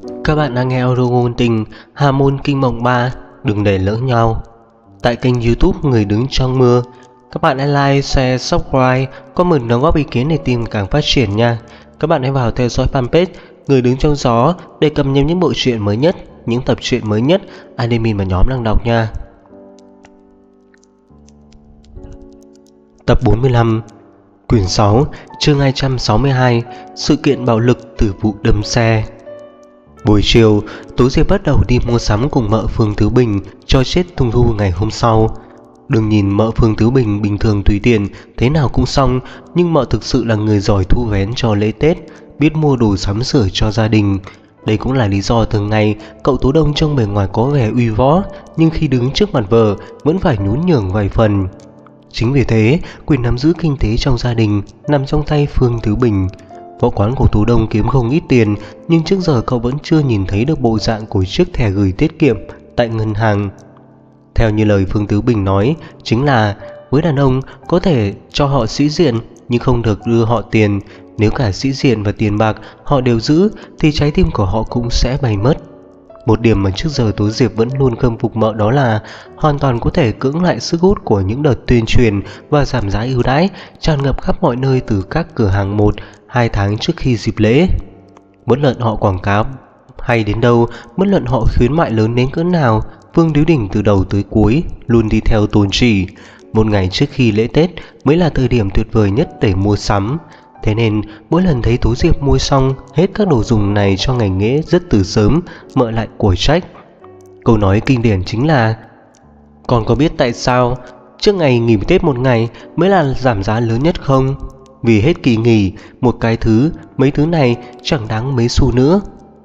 Các bạn đang nghe audio ngôn tình Hà Môn Kinh Mộng 3, đừng để lỡ nhau. Tại kênh YouTube Người Đứng Trong Mưa. Các bạn hãy like, share, subscribe, comment đóng góp ý kiến để team càng phát triển nha. Các bạn hãy vào theo dõi fanpage Người Đứng Trong Gió để cập nhật những bộ truyện mới nhất, những tập truyện mới nhất admin và nhóm đang đọc nha. Tập 45, quyển 6, chương 262, sự kiện bạo lực từ vụ đâm xe. Buổi chiều, Tố Diệp bắt đầu đi mua sắm cùng mợ Phương Tứ Bình cho chết Trung thu ngày hôm sau. Đừng nhìn mợ Phương Tứ Bình bình thường tùy tiện, thế nào cũng xong, nhưng mợ thực sự là người giỏi thu vén cho lễ Tết, biết mua đồ sắm sửa cho gia đình. Đây cũng là lý do thường ngày cậu Tố Đông trông bề ngoài có vẻ uy võ, nhưng khi đứng trước mặt vợ vẫn phải nhún nhường vài phần. Chính vì thế, quyền nắm giữ kinh tế trong gia đình nằm trong tay Phương Tứ Bình. Võ quán của Tú Đông kiếm không ít tiền, nhưng trước giờ cậu vẫn chưa nhìn thấy được bộ dạng của chiếc thẻ gửi tiết kiệm tại ngân hàng. Theo như lời Phương Tứ Bình nói, chính là với đàn ông có thể cho họ sĩ diện nhưng không được đưa họ tiền. Nếu cả sĩ diện và tiền bạc họ đều giữ thì trái tim của họ cũng sẽ bay mất. Một điểm mà trước giờ Tố Diệp vẫn luôn khâm phục mợ đó là hoàn toàn có thể cưỡng lại sức hút của những đợt tuyên truyền và giảm giá ưu đãi tràn ngập khắp mọi nơi từ các cửa hàng 1-2 tháng trước khi dịp lễ. Bất luận họ quảng cáo hay đến đâu, bất luận họ khuyến mại lớn đến cỡ nào, Phương Điếu Đình từ đầu tới cuối luôn đi theo tôn chỉ một ngày trước khi lễ Tết mới là thời điểm tuyệt vời nhất để mua sắm. Thế nên mỗi lần thấy Tố Diệp mua xong hết các đồ dùng này cho ngày lễ rất từ sớm, mợ lại của trách. Câu nói kinh điển chính là: "Con có biết tại sao trước ngày nghỉ Tết một ngày mới là giảm giá lớn nhất không? Vì hết kỳ nghỉ, một cái thứ, mấy thứ này chẳng đáng mấy xu nữa."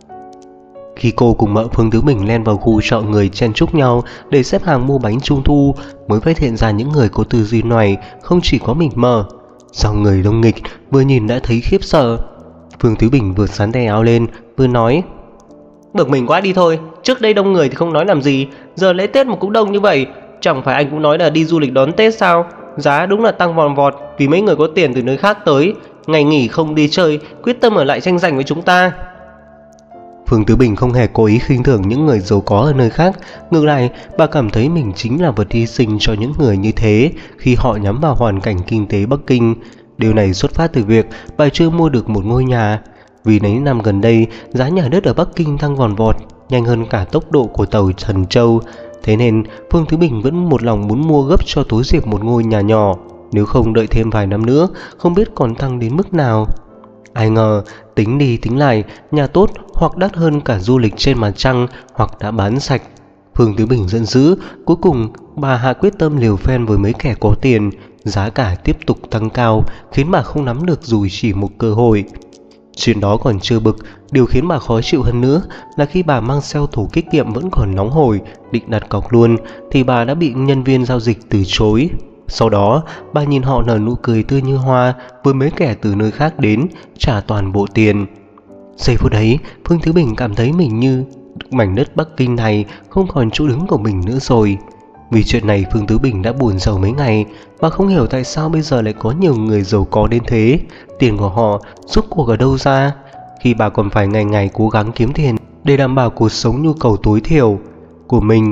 Khi cô cùng mợ Phương Tứ Bình len vào khu chợ người chen chúc nhau để xếp hàng mua bánh trung thu, mới phát hiện ra những người có tư duy này không chỉ có mình mợ. Dòng người đông nghịch, vừa nhìn đã thấy khiếp sợ. Phương Tứ Bình vừa xắn tay áo lên vừa nói: "Bực mình quá đi thôi, trước đây đông người thì không nói làm gì, giờ lễ Tết mà cũng đông như vậy. Chẳng phải anh cũng nói là đi du lịch đón Tết sao? Giá đúng là tăng vòn vọt vì mấy người có tiền từ nơi khác tới, ngày nghỉ không đi chơi, quyết tâm ở lại tranh giành với chúng ta." Phương Tứ Bình không hề cố ý khinh thường những người giàu có ở nơi khác, ngược lại bà cảm thấy mình chính là vật hy sinh cho những người như thế khi họ nhắm vào hoàn cảnh kinh tế Bắc Kinh. Điều này xuất phát từ việc bà chưa mua được một ngôi nhà. Vì mấy năm gần đây giá nhà đất ở Bắc Kinh tăng vòn vọt, nhanh hơn cả tốc độ của tàu Thần Châu. Thế nên Phương Tứ Bình vẫn một lòng muốn mua gấp cho Tố Diệp một ngôi nhà nhỏ, nếu không đợi thêm vài năm nữa không biết còn tăng đến mức nào. Ai ngờ tính đi tính lại, nhà tốt hoặc đắt hơn cả du lịch trên mặt trăng hoặc đã bán sạch. Phương Tứ Bình giận dữ, cuối cùng bà hạ quyết tâm liều phen với mấy kẻ có tiền. Giá cả tiếp tục tăng cao khiến bà không nắm được dù chỉ một cơ hội. Chuyện đó còn chưa bực, điều khiến bà khó chịu hơn nữa là khi bà mang xeo thủ tiết kiệm vẫn còn nóng hổi định đặt cọc luôn thì bà đã bị nhân viên giao dịch từ chối. Sau đó bà nhìn họ nở nụ cười tươi như hoa với mấy kẻ từ nơi khác đến trả toàn bộ tiền. Giây phút ấy Phương Thứ Bình cảm thấy mình như mảnh đất Bắc Kinh này không còn chỗ đứng của mình nữa rồi. Vì chuyện này Phương Tứ Bình đã buồn rầu mấy ngày. Bà không hiểu tại sao bây giờ lại có nhiều người giàu có đến thế. Tiền của họ rốt cuộc ở đâu ra, khi bà còn phải ngày ngày cố gắng kiếm tiền để đảm bảo cuộc sống nhu cầu tối thiểu của mình.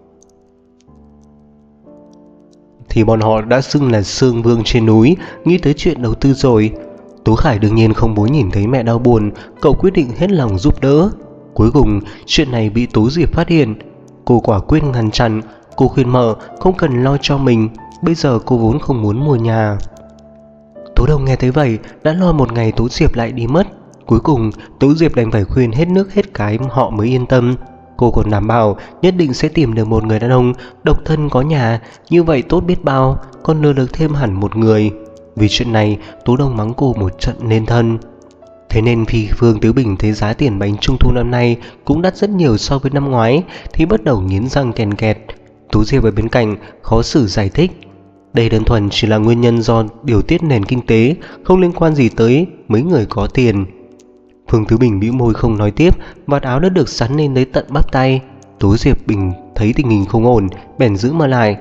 Thì bọn họ đã xưng là Sương Vương trên núi, nghĩ tới chuyện đầu tư rồi. Tố Khải đương nhiên không muốn nhìn thấy mẹ đau buồn, cậu quyết định hết lòng giúp đỡ. Cuối cùng chuyện này bị Tố Diệp phát hiện. Cô quả quyết ngăn chặn. Cô khuyên mợ không cần lo cho mình, bây giờ cô vốn không muốn mua nhà. Tố Đông nghe thấy vậy đã lo một ngày Tố Diệp lại đi mất. Cuối cùng Tố Diệp đành phải khuyên hết nước hết cái họ mới yên tâm. Cô còn đảm bảo nhất định sẽ tìm được một người đàn ông độc thân có nhà, như vậy tốt biết bao, còn lừa được thêm hẳn một người. Vì chuyện này Tố Đông mắng cô một trận nên thân. Thế nên khi Phương Tứ Bình thấy giá tiền bánh trung thu năm nay cũng đắt rất nhiều so với năm ngoái thì bắt đầu nghiến răng kèn kẹt. Tú Diệp ở bên cạnh khó xử giải thích: "Đây đơn thuần chỉ là nguyên nhân do điều tiết nền kinh tế, không liên quan gì tới mấy người có tiền." Phương Tứ Bình bĩu môi không nói tiếp, vạt áo đã được sắn lên tới tận bắp tay. Tú Diệp Bình thấy tình hình không ổn, bèn giữ mợ lại: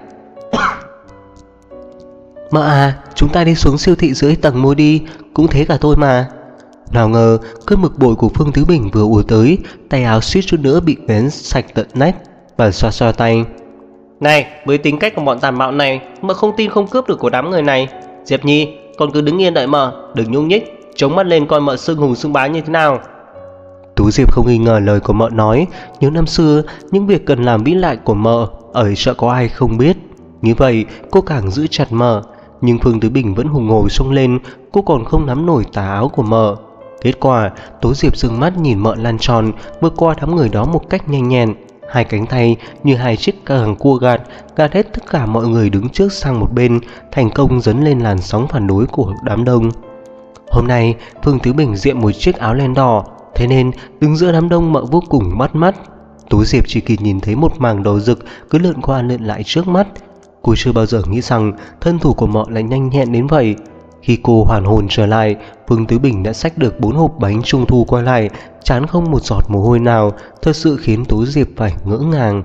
"Mợ à, chúng ta đi xuống siêu thị dưới tầng mua đi, cũng thế cả thôi mà." Nào ngờ cơn bực bội của Phương Tứ Bình vừa ùa tới, tay áo suýt chút nữa bị vén sạch tận nách. Bà xoa xoa tay. Này, với tính cách của bọn tàn bạo này, mợ không tin không cướp được của đám người này. Diệp Nhi, con cứ đứng yên đợi mợ, đừng nhúc nhích, chống mắt lên coi mợ xưng hùng xưng bá như thế nào. Tú Diệp không nghi ngờ lời của mợ nói. Nhớ năm xưa, những việc cần làm vĩ đại của mợ ở chợ có ai không biết. Như vậy cô càng giữ chặt mợ. Nhưng Phương Tứ Bình vẫn hùng hổ xông lên. Cô còn không nắm nổi tà áo của mợ. Kết quả Tú Diệp dừng mắt nhìn mợ lăn tròn vượt qua đám người đó một cách nhanh nhẹn. Hai cánh tay như hai chiếc càng cua gạt hết tất cả mọi người đứng trước sang một bên, thành công dấn lên làn sóng phản đối của đám đông. Hôm nay Phương Tứ Bình diện một chiếc áo len đỏ, thế nên đứng giữa đám đông mợ vô cùng bắt mắt. Tú Diệp chỉ kịp nhìn thấy một mảng đỏ rực cứ lượn qua lượn lại trước mắt. Cô chưa bao giờ nghĩ rằng thân thủ của mợ lại nhanh nhẹn đến vậy. Khi cô hoàn hồn trở lại, Phương Tứ Bình đã xách được 4 hộp bánh trung thu qua lại, trán không một giọt mồ hôi nào, thật sự khiến Tú Diệp phải ngỡ ngàng.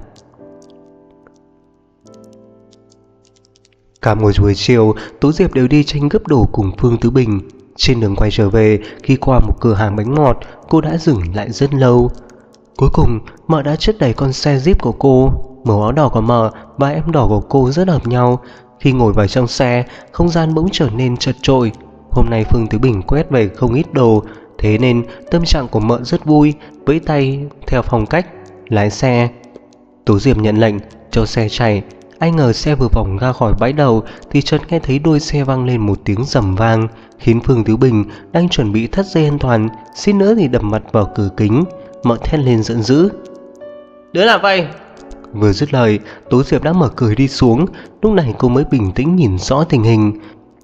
Cả một buổi chiều, Tú Diệp đều đi tranh cướp đồ cùng Phương Tứ Bình. Trên đường quay trở về, khi qua một cửa hàng bánh ngọt, cô đã dừng lại rất lâu. Cuối cùng, mợ đã chất đầy con xe Jeep của cô. Màu áo đỏ của mợ và em đỏ của cô rất hợp nhau. Khi ngồi vào trong xe, không gian bỗng trở nên chật chội. Hôm nay Phương Tứ Bình quét về không ít đồ, thế nên tâm trạng của mợ rất vui, vẫy tay theo phong cách lái xe. Tú Diệp nhận lệnh cho xe chạy. Ai ngờ xe vừa vòng ra khỏi bãi đầu thì chợt nghe thấy đuôi xe vang lên một tiếng rầm vang, khiến Phương Tứ Bình đang chuẩn bị thắt dây an toàn, suýt nữa thì đập mặt vào cửa kính. Mợ thét lên giận dữ. Đứa nào vậy? Vừa dứt lời, Tú Diệp đã mở cửa đi xuống. Lúc này cô mới bình tĩnh nhìn rõ tình hình.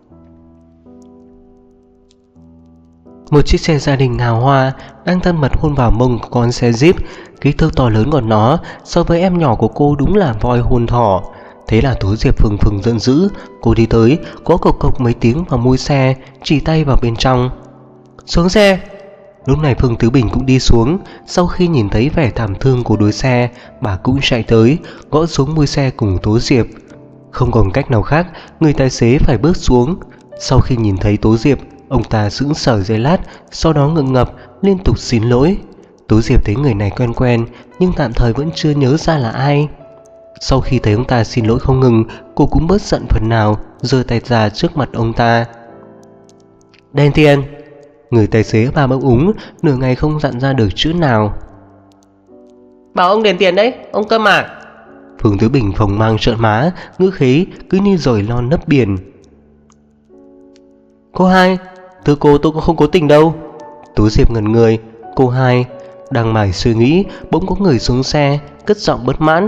Một chiếc xe gia đình hào hoa đang thân mật hôn vào mông của con xe Jeep. Kích thước to lớn của nó so với em nhỏ của cô đúng là voi hôn thỏ. Thế là Tú Diệp phừng phừng giận dữ. Cô đi tới, có cộc cộc mấy tiếng vào mui xe, chỉ tay vào bên trong. Xuống xe. Lúc này Phương Tứ Bình cũng đi xuống. Sau khi nhìn thấy vẻ thảm thương của đuôi xe, bà cũng chạy tới, gõ xuống mui xe cùng Tú Diệp. Không còn cách nào khác, người tài xế phải bước xuống. Sau khi nhìn thấy Tú Diệp, ông ta sững sờ giây lát, sau đó ngượng ngập liên tục xin lỗi. Tú Diệp thấy người này quen quen, nhưng tạm thời vẫn chưa nhớ ra là ai. Sau khi thấy ông ta xin lỗi không ngừng, cô cũng bớt giận phần nào, giơ tay ra trước mặt ông ta. Đền tiền. Người tài xế bà bỗng úng, nửa ngày không dặn ra được chữ nào. Bảo ông đền tiền đấy, ông câm à? Phương Tứ Bình phồng mang trợn má, ngữ khí cứ như dồi lon nấp biển. Cô hai, thưa cô, tôi cũng không cố tình đâu. Tú Diệp ngẩn người. Cô hai đang mải suy nghĩ, bỗng có người xuống xe, cất giọng bất mãn.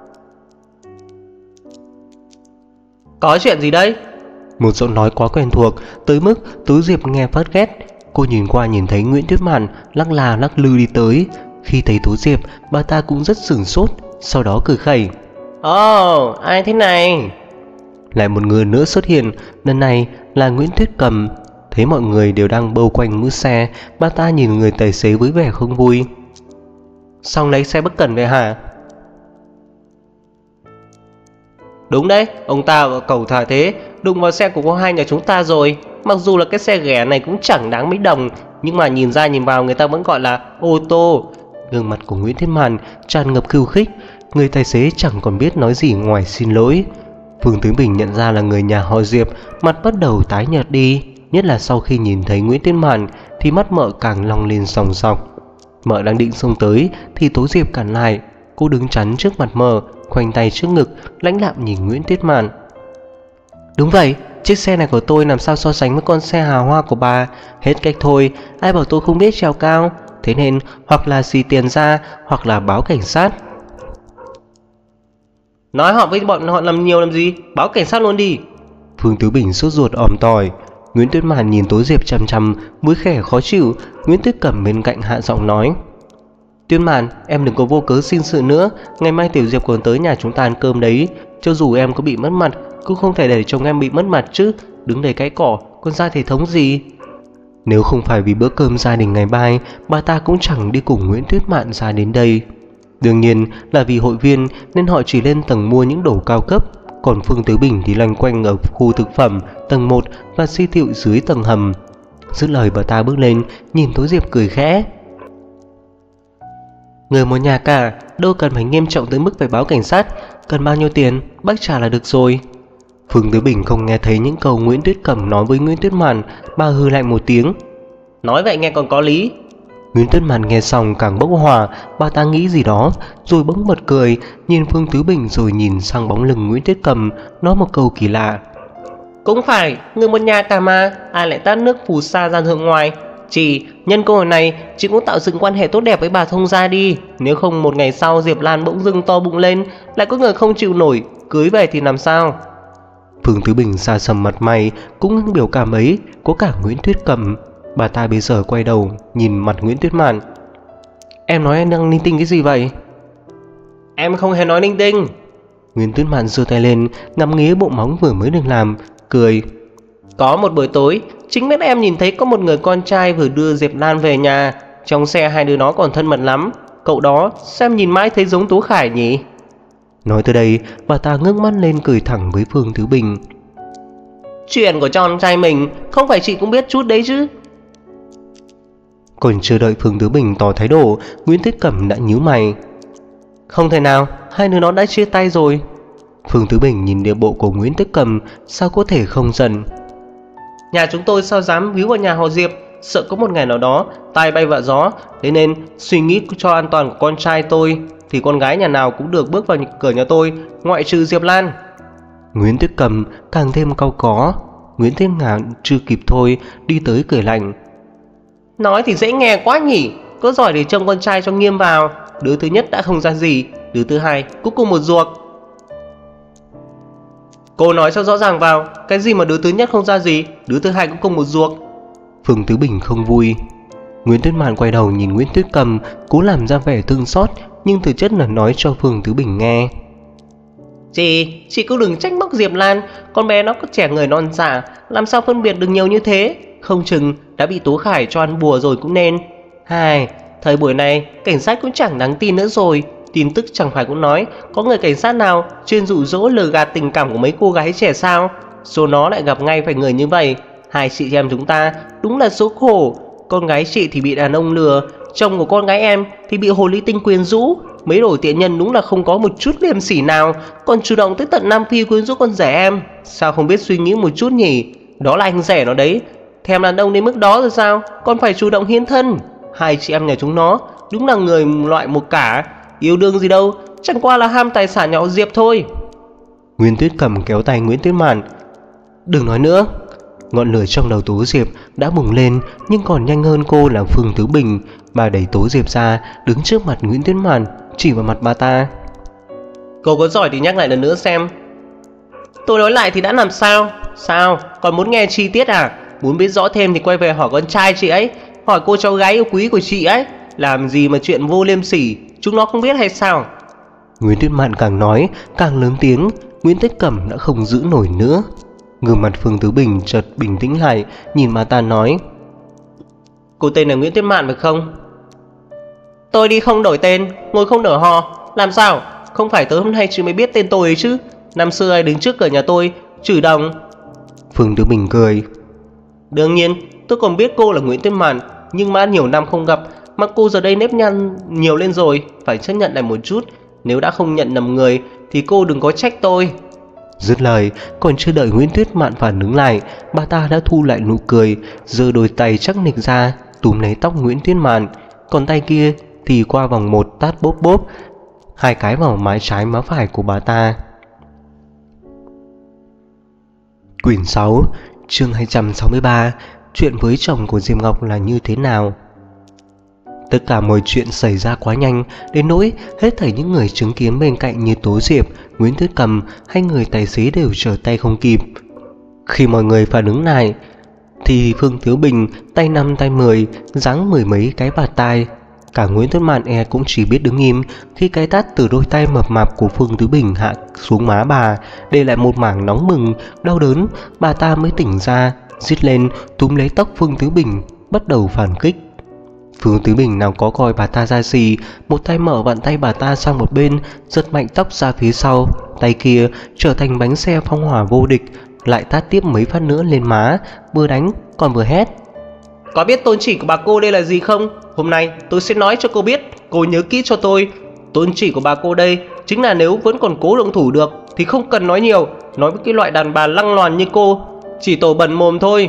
Có chuyện gì đấy? Một giọng nói quá quen thuộc tới mức Tú Diệp nghe phát ghét. Cô nhìn qua nhìn thấy Nguyễn Tuyết Mạn lắc là lắc lư đi tới. Khi thấy Tú Diệp, bà ta cũng rất sửng sốt, sau đó cười khẩy. Ồ, ai thế này? Lại một người nữa xuất hiện, lần này là Nguyễn Tuyết Cầm. Thấy mọi người đều đang bâu quanh mũi xe, bà ta nhìn người tài xế với vẻ không vui. Xong lấy xe bất cẩn vậy hả? Đúng đấy, ông ta ở cầu thả thế, đụng vào xe của cô hai nhà chúng ta rồi. Mặc dù là cái xe ghẻ này cũng chẳng đáng mấy đồng, nhưng mà nhìn ra nhìn vào người ta vẫn gọi là ô tô. Gương mặt của Nguyễn Thiên Màn tràn ngập khiêu khích. Người tài xế chẳng còn biết nói gì ngoài xin lỗi. Phương Tứ Bình nhận ra là người nhà họ Diệp, mặt bắt đầu tái nhợt đi. Nhất là sau khi nhìn thấy Nguyễn Thiên Màn thì mắt mợ càng long lên sòng sọc. Mợ đang định xông tới thì Tú Diệp cản lại. Cô đứng chắn trước mặt mợ, khoanh tay trước ngực, lãnh đạm nhìn Nguyễn Tuyết Mạn. Đúng vậy, chiếc xe này của tôi làm sao so sánh với con xe hào hoa của bà. Hết cách thôi, ai bảo tôi không biết trèo cao. Thế nên hoặc là xì tiền ra, hoặc là báo cảnh sát. Nói họ với bọn họ làm nhiều làm gì, báo cảnh sát luôn đi. Phương Tứ Bình sốt ruột òm tỏi. Nguyễn Tuyết Mạn nhìn Tú Diệp chằm chằm, mũi khẽ khó chịu. Nguyễn Tuyết Cẩm bên cạnh hạ giọng nói. Tuyết Mạn, em đừng có vô cớ xin sự nữa. Ngày mai Tiểu Diệp còn tới nhà chúng ta ăn cơm đấy. Cho dù em có bị mất mặt, cũng không thể để chồng em bị mất mặt chứ. Đứng đầy cái cỏ, còn ra thể thống gì. Nếu không phải vì bữa cơm gia đình ngày mai, bà ta cũng chẳng đi cùng Nguyễn Tuyết Mạn ra đến đây. Đương nhiên là vì hội viên nên họ chỉ lên tầng mua những đồ cao cấp. Còn Phương Tứ Bình thì loanh quanh ở khu thực phẩm tầng 1 và siêu thị dưới tầng hầm. Dứt lời bà ta bước lên, nhìn Tố Diệp cười khẽ. Người một nhà cả, đâu cần phải nghiêm trọng tới mức phải báo cảnh sát. Cần bao nhiêu tiền, bác trả là được rồi. Phương Tứ Bình không nghe thấy những câu Nguyễn Tuyết Cẩm nói với Nguyễn Tuyết Mạn, bà hừ lạnh một tiếng. Nói vậy nghe còn có lý. Nguyễn Tuyết Mạn nghe xong càng bốc hỏa, bà ta nghĩ gì đó, rồi bỗng bật cười, nhìn Phương Tứ Bình rồi nhìn sang bóng lưng Nguyễn Tuyết Cẩm, nói một câu kỳ lạ. Cũng phải, người một nhà cả mà, ai lại tát nước phù sa ra hướng ngoài. Chị, nhân cơ hội này, chị cũng tạo dựng quan hệ tốt đẹp với bà thông gia đi. Nếu không một ngày sau Diệp Lan bỗng dưng to bụng lên, lại có người không chịu nổi, cưới về thì làm sao? Phương Tứ Bình xa sầm mặt mày, cũng những biểu cảm ấy, có cả Nguyễn Tuyết Cẩm. Bà ta bây giờ quay đầu, nhìn mặt Nguyễn Tuyết Mạn. Em nói em đang linh tinh cái gì vậy? Em không hề nói linh tinh. Nguyễn Tuyết Mạn giơ tay lên, ngắm nghía bộ móng vừa mới được làm, cười. Có một buổi tối, chính mắt em nhìn thấy có một người con trai vừa đưa Diệp Lan về nhà. Trong xe hai đứa nó còn thân mật lắm. Cậu đó, xem nhìn mãi thấy giống Tố Khải nhỉ? Nói tới đây, bà ta ngước mắt lên cười thẳng với Phương Tứ Bình. Chuyện của con trai mình, không phải chị cũng biết chút đấy chứ? Còn chưa đợi Phương Tứ Bình tỏ thái độ, Nguyễn Tuyết Cẩm đã nhíu mày. Không thể nào, hai đứa nó đã chia tay rồi. Phương Tứ Bình nhìn điệu bộ của Nguyễn Tuyết Cẩm, sao có thể không giận. Nhà chúng tôi sao dám víu vào nhà họ Diệp, sợ có một ngày nào đó tai bay vạ gió. Thế nên suy nghĩ cho an toàn của con trai tôi thì con gái nhà nào cũng được bước vào cửa nhà tôi, ngoại trừ Diệp Lan. Nguyễn Tuyết Cẩm càng thêm cau có. Nguyễn Tuyết Ngạn chưa kịp thôi, đi tới cười lạnh. Nói thì dễ nghe quá nhỉ, có giỏi để trông con trai cho nghiêm vào. Đứa thứ nhất đã không ra gì, đứa thứ hai cũng cùng một ruột. Cô nói cho rõ ràng vào, cái gì mà đứa thứ nhất không ra gì, đứa thứ hai cũng cùng một ruột. Phương Tứ Bình không vui. Nguyễn Tuyết Mạn quay đầu nhìn Nguyễn Tuyết Cẩm, cố làm ra vẻ thương xót, nhưng thực chất là nói cho Phương Tứ Bình nghe. Chị cứ đừng trách móc Diệp Lan, con bé nó có trẻ người non dạ, làm sao phân biệt được nhiều như thế. Không chừng đã bị Tố Khải cho ăn bùa rồi cũng nên. Thời buổi này cảnh sát cũng chẳng đáng tin nữa rồi. Tin tức chẳng phải cũng nói có người cảnh sát nào chuyên dụ dỗ lừa gạt tình cảm của mấy cô gái trẻ sao? Số nó lại gặp ngay phải người như vậy. Hai chị em chúng ta đúng là số khổ. Con gái chị thì bị đàn ông lừa, chồng của con gái em thì bị hồ ly tinh quyến rũ. Mấy đồ tiện nhân đúng là không có một chút liêm sỉ nào, còn chủ động tới tận Nam Phi quyến rũ con rể em. Sao không biết suy nghĩ một chút nhỉ? Đó là anh rể nó đấy. Thèm đàn ông đến mức đó rồi sao, còn phải chủ động hiến thân. Hai chị em nhà chúng nó đúng là người loại một cả. Yêu đương gì đâu, chẳng qua là ham tài sản nhà họ Diệp thôi. Nguyễn Tuyết Cẩm kéo tay Nguyễn Tuyết Mạn. Đừng nói nữa. Ngọn lửa trong đầu Tố Diệp đã bùng lên, nhưng còn nhanh hơn cô là Phương Tứ Bình. Bà đẩy Tố Diệp ra, đứng trước mặt Nguyễn Tuyết Mạn, chỉ vào mặt bà ta. Cô có giỏi thì nhắc lại lần nữa xem. Tôi nói lại thì đã làm sao? Sao, còn muốn nghe chi tiết à? Muốn biết rõ thêm thì quay về hỏi con trai chị ấy, hỏi cô cháu gái yêu quý của chị ấy. Làm gì mà chuyện vô liêm sỉ, chúng nó không biết hay sao? Nguyễn Tuyết Mạn càng nói càng lớn tiếng. Nguyễn Tuyết Cẩm đã không giữ nổi nữa. Gương mặt Phương Tứ Bình chợt bình tĩnh lại, nhìn bà ta nói. Cô tên là Nguyễn Tuyết Mạn phải không? Tôi đi không đổi tên, ngồi không nở hò. Làm sao? Không phải tới hôm nay chị mới biết tên tôi ấy chứ? Năm xưa ai đứng trước cửa nhà tôi chửi đồng. Phương Tứ Bình cười. Đương nhiên tôi còn biết cô là Nguyễn Tuyết Mạn, nhưng mà nhiều năm không gặp mà cô giờ đây nếp nhăn nhiều lên rồi, phải chấp nhận lại một chút. Nếu đã không nhận nhầm người thì cô đừng có trách tôi. Dứt lời, còn chưa đợi Nguyễn Tuyết Mạn phản ứng lại, bà ta đã thu lại nụ cười, giơ đôi tay chắc nịch ra túm lấy tóc Nguyễn Tuyết Mạn, còn tay kia thì qua vòng một tát bốp bốp hai cái vào má trái má phải của bà ta. Quyển 6, chương 263. Chuyện với chồng của Diệp Ngọc là như thế nào? Tất cả mọi chuyện xảy ra quá nhanh, đến nỗi hết thảy những người chứng kiến bên cạnh như Tố Diệp, Nguyễn Tuyết Cẩm hay người tài xế đều trở tay không kịp. Khi mọi người phản ứng lại thì Phương Tứ Bình tay 5 tay 10 giáng 10 mấy cái bạt tai. Cả Nguyễn Tuyết Mạn cũng chỉ biết đứng im khi cái tát từ đôi tay mập mạp của Phương Tứ Bình hạ xuống má bà, để lại một mảng nóng bừng, đau đớn. Bà ta mới tỉnh ra, rít lên túm lấy tóc Phương Tứ Bình, bắt đầu phản kích. Phương Tứ Bình nào có coi bà ta ra gì, một tay mở vặn tay bà ta sang một bên, giật mạnh tóc ra phía sau, tay kia trở thành bánh xe phong hỏa vô địch, lại tát tiếp mấy phát nữa lên má, vừa đánh còn vừa hét. Có biết tôn chỉ của bà cô đây là gì không? Hôm nay tôi sẽ nói cho cô biết, cô nhớ kỹ cho tôi. Tôn chỉ của bà cô đây chính là nếu vẫn còn cố động thủ được thì không cần nói nhiều. Nói với cái loại đàn bà lăng loàn như cô, chỉ tổ bẩn mồm thôi.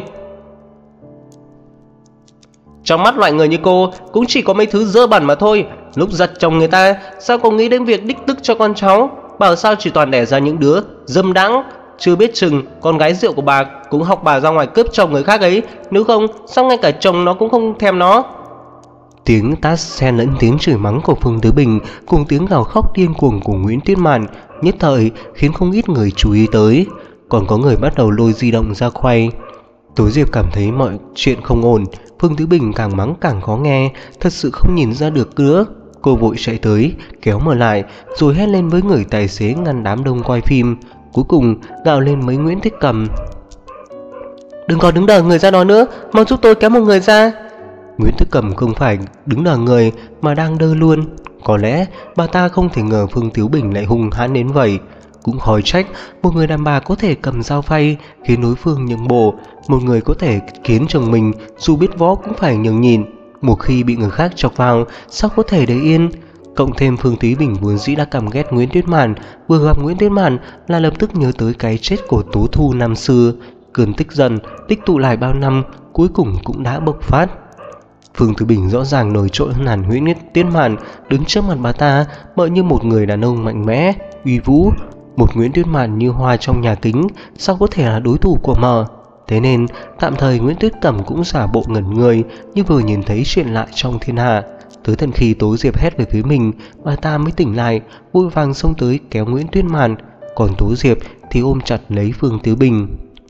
Trong mắt loại người như cô cũng chỉ có mấy thứ dơ bẩn mà thôi. Lúc giật chồng người ta sao có nghĩ đến việc đích tức cho con cháu? Bảo sao chỉ toàn đẻ ra những đứa dâm đãng. Chưa biết chừng con gái rượu của bà cũng học bà ra ngoài cướp chồng người khác ấy. Nếu không sao ngay cả chồng nó cũng không thèm nó. Tiếng tát xen lẫn tiếng chửi mắng của Phương Tứ Bình cùng tiếng gào khóc điên cuồng của Nguyễn Tuyết Mạn nhất thời khiến không ít người chú ý tới. Còn có người bắt đầu lôi di động ra quay. Tố Diệp cảm thấy mọi chuyện không ổn. Phương Tứ Bình càng mắng càng khó nghe, thật sự không nhìn ra được nữa. Cô vội chạy tới kéo mở lại rồi hét lên với người tài xế ngăn đám đông quay phim. Cuối cùng gào lên với Nguyễn Thích Cầm: "Đừng có đứng đờ người ra đó nữa, mau giúp tôi kéo một người ra." Nguyễn Thích Cầm không phải đứng đờ người mà đang đơ luôn. Có lẽ bà ta không thể ngờ Phương Tứ Bình lại hung hãn đến vậy. Cũng khỏi trách một người đàn bà có thể cầm dao phay khiến đối phương nhượng bộ, một người có thể khiến chồng mình dù biết võ cũng phải nhường nhịn. Một khi bị người khác chọc vào sao có thể để yên. Cộng thêm Phương Tứ Bình vốn dĩ đã căm ghét Nguyễn Tuyết Mạn, vừa gặp Nguyễn Tuyết Mạn là lập tức nhớ tới cái chết của Tố Thu năm xưa. Cơn tức giận tích tụ lại bao năm cuối cùng cũng đã bộc phát. Phương Tứ Bình rõ ràng nổi trội hơn hẳn Nguyễn Tuyết Mạn. Đứng trước mặt bà ta mợ như một người đàn ông mạnh mẽ, uy vũ. Một Nguyễn Tuyết Mạn như hoa trong nhà kính sao có thể là đối thủ của mợ. Thế nên tạm thời Nguyễn Tuyết Cẩm cũng giả bộ ngẩn người như vừa nhìn thấy chuyện lạ trong thiên hạ. Tới tận khi Tố Diệp hét về phía mình, bà ta mới tỉnh lại, vội vàng xông tới kéo Nguyễn Tuyết Mạn. Còn Tố Diệp thì ôm chặt lấy Phương Tứ Bình.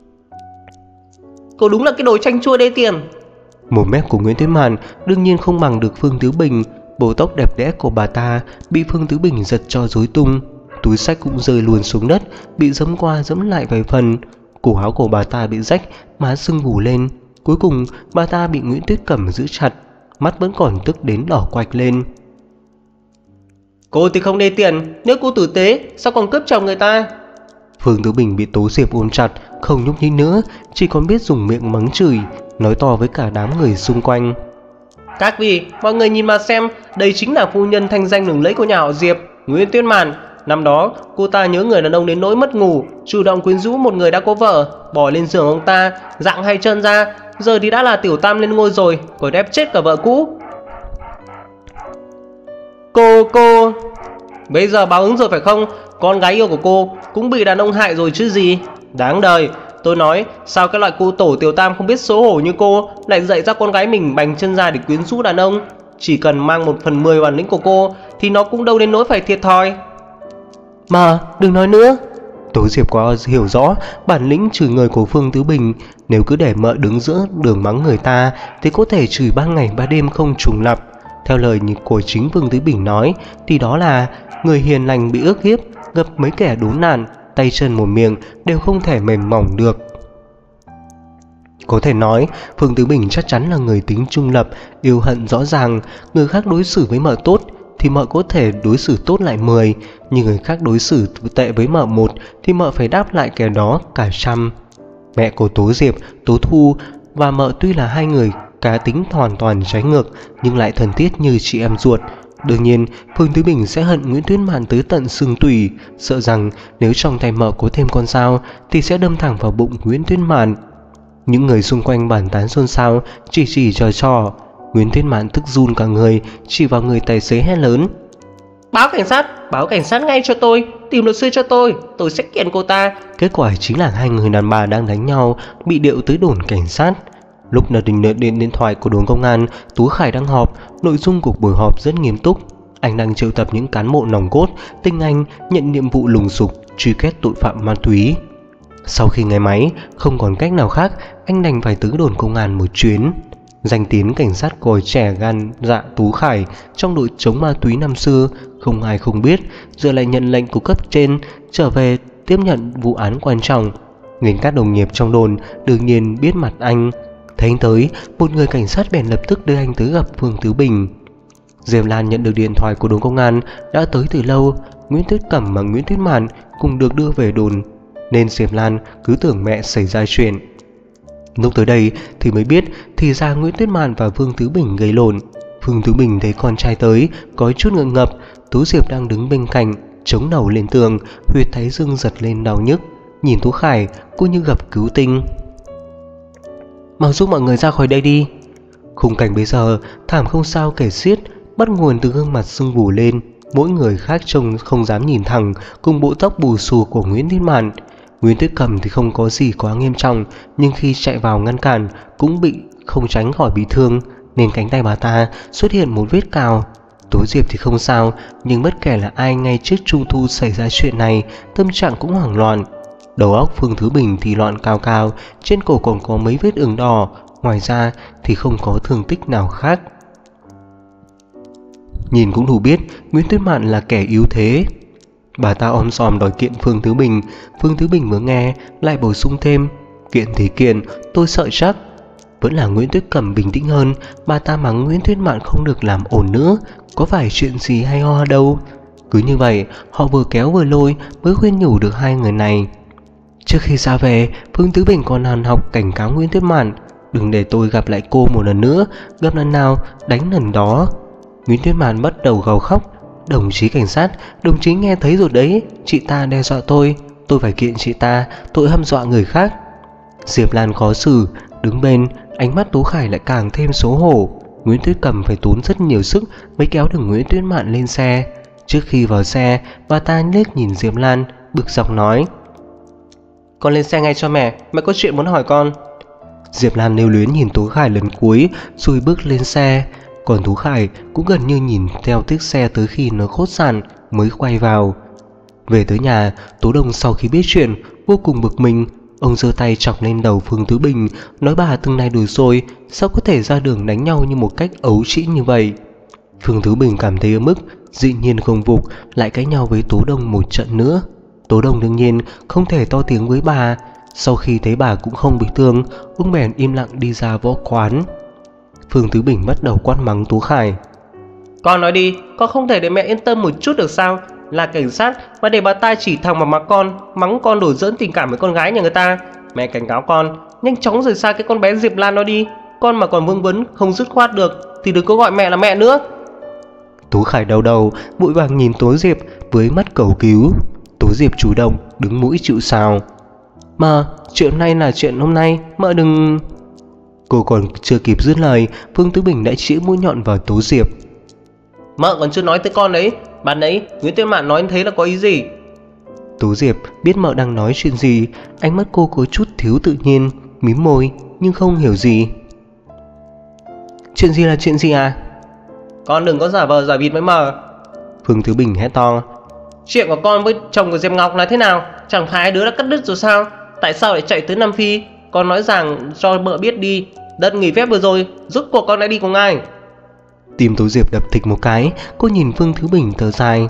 Cô đúng là cái đồ chanh chua đê tiền. Mồm mép của Nguyễn Tuyết Mạn đương nhiên không bằng được Phương Tứ Bình. Bộ tóc đẹp đẽ của bà ta bị Phương Tứ Bình giật cho rối tung. Túi xách cũng rơi luôn xuống đất, bị giẫm qua giẫm lại vài phần. Cổ áo của bà ta bị rách, má sưng vù lên. Cuối cùng bà ta bị Nguyễn Tuyết Cẩm giữ chặt, mắt vẫn còn tức đến đỏ quạch lên. Cô thì không đê tiền, nếu cô tử tế sao còn cướp chồng người ta? Phương Tứ Bình bị Tố Diệp ôm chặt, không nhúc nhích nữa, chỉ còn biết dùng miệng mắng chửi, nói to với cả đám người xung quanh. Các vị, mọi người nhìn mà xem, đây chính là phu nhân thanh danh lừng lẫy của nhà họ Diệp, Nguyễn Tuyết Mạn. Năm đó, cô ta nhớ người đàn ông đến nỗi mất ngủ, chủ động quyến rũ một người đã có vợ, bỏ lên giường ông ta, dạng hay trơn ra. Giờ thì đã là tiểu tam lên ngôi rồi, còn ép chết cả vợ cũ. Cô... Bây giờ báo ứng rồi phải không? Con gái yêu của cô cũng bị đàn ông hại rồi chứ gì. Đáng đời. Tôi nói, sao cái loại cô tổ tiểu tam không biết xấu hổ như cô lại dạy ra con gái mình bành chân ra để quyến rũ đàn ông. Chỉ cần mang 1/10 bản lĩnh của cô thì nó cũng đâu đến nỗi phải thiệt thòi. Mà đừng nói nữa. Tố Diệp quá hiểu rõ bản lĩnh chửi người của Phương Tứ Bình. Nếu cứ để mợ đứng giữa đường mắng người ta thì có thể chửi 3 ngày 3 đêm không trùng lặp. Theo lời của chính Phương Tứ Bình nói thì đó là người hiền lành bị ức hiếp, gặp mấy kẻ đốn nạn, tay chân một miệng đều không thể mềm mỏng được. Có thể nói Phương Tứ Bình chắc chắn là người tính trung lập, yêu hận rõ ràng. Người khác đối xử với mợ tốt thì mợ có thể đối xử tốt lại 10, nhưng người khác đối xử tệ với mợ 1 thì mợ phải đáp lại kẻ đó cả 100. Mẹ của Tố Diệp, Tố Thu và mợ tuy là hai người cá tính hoàn toàn trái ngược nhưng lại thân thiết như chị em ruột. Đương nhiên Phương Tứ Bình sẽ hận Nguyễn Tuyết Mạn tới tận xương tủy, sợ rằng nếu trong tay mợ có thêm con dao thì sẽ đâm thẳng vào bụng Nguyễn Tuyết Mạn. Những người xung quanh bàn tán xôn xao, chỉ trò. Nguyễn Tuyết Mạn tức run cả người, chỉ vào người tài xế hét lớn: Báo cảnh sát ngay cho tôi, tìm luật sư cho tôi sẽ kiện cô ta. Kết quả chính là hai người đàn bà đang đánh nhau bị điệu tới đồn cảnh sát. Lúc là điện thoại của đồn công an, Tú Khải đang họp. Nội dung của buổi họp rất nghiêm túc. Anh đang triệu tập những cán bộ nòng cốt, tinh anh nhận nhiệm vụ lùng sục truy quét tội phạm ma túy. Sau khi nghe máy, không còn cách nào khác, anh đành phải tới đồn công an một chuyến. Danh tiếng cảnh sát còi trẻ gan dạ Tú Khải trong đội chống ma túy năm xưa không ai không biết, giờ lại nhận lệnh của cấp trên trở về tiếp nhận vụ án quan trọng. Nên các đồng nghiệp trong đồn đương nhiên biết mặt anh. Thấy anh tới, một người cảnh sát bèn lập tức đưa anh tới gặp Phương Tứ Bình. Diệp Lan nhận được điện thoại của đồn công an đã tới từ lâu. Nguyễn Tuyết Cẩm và Nguyễn Tuyết Mạn cùng được đưa về đồn, nên Diệp Lan cứ tưởng mẹ xảy ra chuyện. Lúc tới đây thì mới biết thì ra Nguyễn Tuyết Mạn và Vương Tứ Bình gây lộn. Vương Tứ Bình thấy con trai tới có chút ngượng ngập. Tú Diệp đang đứng bên cạnh chống đầu lên tường, huyệt thái dương giật lên đau nhức. Nhìn Tú Khải, cô như gặp cứu tinh. Mau giúp mọi người ra khỏi đây đi. Khung cảnh bây giờ thảm không sao kể xiết, bắt nguồn từ gương mặt sưng vù lên. Mỗi người khác trông không dám nhìn thẳng cùng bộ tóc bù xù của Nguyễn Tuyết Mạn. Nguyễn Tuyết Cầm thì không có gì quá nghiêm trọng, nhưng khi chạy vào ngăn cản cũng bị không tránh khỏi bị thương, nên cánh tay bà ta xuất hiện một vết cào. Tố Diệp thì không sao, nhưng bất kể là ai ngay trước Trung thu xảy ra chuyện này, tâm trạng cũng hoảng loạn. Đầu óc Phương Thứ Bình thì loạn cào cào, trên cổ còn có mấy vết ửng đỏ, ngoài ra thì không có thương tích nào khác. Nhìn cũng đủ biết Nguyễn Tuyết Mạn là kẻ yếu thế. Bà ta om sòm đòi kiện Phương Thứ Bình. Phương Thứ Bình vừa nghe lại bổ sung thêm: kiện thì kiện, tôi sợ chắc. Vẫn là Nguyễn Tuyết Cầm bình tĩnh hơn. Bà ta mắng Nguyễn Tuyết Mạn không được làm ồn nữa, có phải chuyện gì hay ho đâu. Cứ như vậy họ vừa kéo vừa lôi mới khuyên nhủ được hai người này. Trước khi ra về, Phương Thứ Bình còn hàn học cảnh cáo Nguyễn Tuyết Mạn: đừng để tôi gặp lại cô một lần nữa, gặp lần nào đánh lần đó. Nguyễn Tuyết Mạn bắt đầu gào khóc: đồng chí cảnh sát, đồng chí nghe thấy rồi đấy, chị ta đe dọa tôi phải kiện chị ta, tội hăm dọa người khác. Diệp Lan khó xử đứng bên, ánh mắt Tố Khải lại càng thêm xấu hổ. Nguyễn Tuyết Cầm phải tốn rất nhiều sức mới kéo được Nguyễn Tuyết Mạn lên xe. Trước khi vào xe, bà ta liếc nhìn Diệp Lan, bực dọc nói: con lên xe ngay cho mẹ có chuyện muốn hỏi con. Diệp Lan lưu luyến nhìn Tố Khải lần cuối rồi bước lên xe. Còn Tú Khải cũng gần như nhìn theo chiếc xe tới khi nó khuất sàn mới quay vào. Về tới nhà, Tố Đông sau khi biết chuyện vô cùng bực mình. Ông giơ tay chọc lên đầu Phương Thứ Bình, nói bà từng này đủ rồi, sao có thể ra đường đánh nhau như một cách ấu trĩ như vậy. Phương Thứ Bình cảm thấy ấm ức, dĩ nhiên không phục lại cãi nhau với Tố Đông một trận nữa. Tố Đông đương nhiên không thể to tiếng với bà. Sau khi thấy bà cũng không bị thương, ông bèn im lặng đi ra võ quán. Phương Thứ Bình bắt đầu quát mắng Tú Khải: con nói đi, con không thể để mẹ yên tâm một chút được sao? Là cảnh sát mà để bà ta chỉ thẳng vào mặt con, mắng con đổ giỡn tình cảm với con gái nhà người ta. Mẹ cảnh cáo con nhanh chóng rời xa cái con bé Diệp Lan đó đi. Con mà còn vương vấn không dứt khoát được thì đừng có gọi mẹ là mẹ nữa. Tú Khải đau đầu vội vàng nhìn Tố Diệp với mắt cầu cứu. Tố Diệp chủ động đứng mũi chịu sào: mà chuyện này là chuyện hôm nay, mợ đừng... Cô còn chưa kịp dứt lời, Phương Tứ Bình đã chĩa mũi nhọn vào Tố Diệp: mợ còn chưa nói tới con đấy, bạn nãy Nguyễn Tuyết Mạn nói như thế là có ý gì? Tố Diệp biết mợ đang nói chuyện gì, ánh mắt cô có chút thiếu tự nhiên, mím môi nhưng không hiểu gì. Chuyện gì là chuyện gì à? Con đừng có giả vờ giả vịt với mợ. Phương Tứ Bình hét to: chuyện của con với chồng của Diệp Ngọc là thế nào? Chẳng phải hai đứa đã cắt đứt rồi sao? Tại sao lại chạy tới Nam Phi? Con nói rằng cho mợ biết đi. Đợt nghỉ phép vừa rồi rốt cuộc con đã đi cùng ai? Tim Tố Diệp đập thịch một cái. Cô nhìn Phương Thứ Bình thở dài: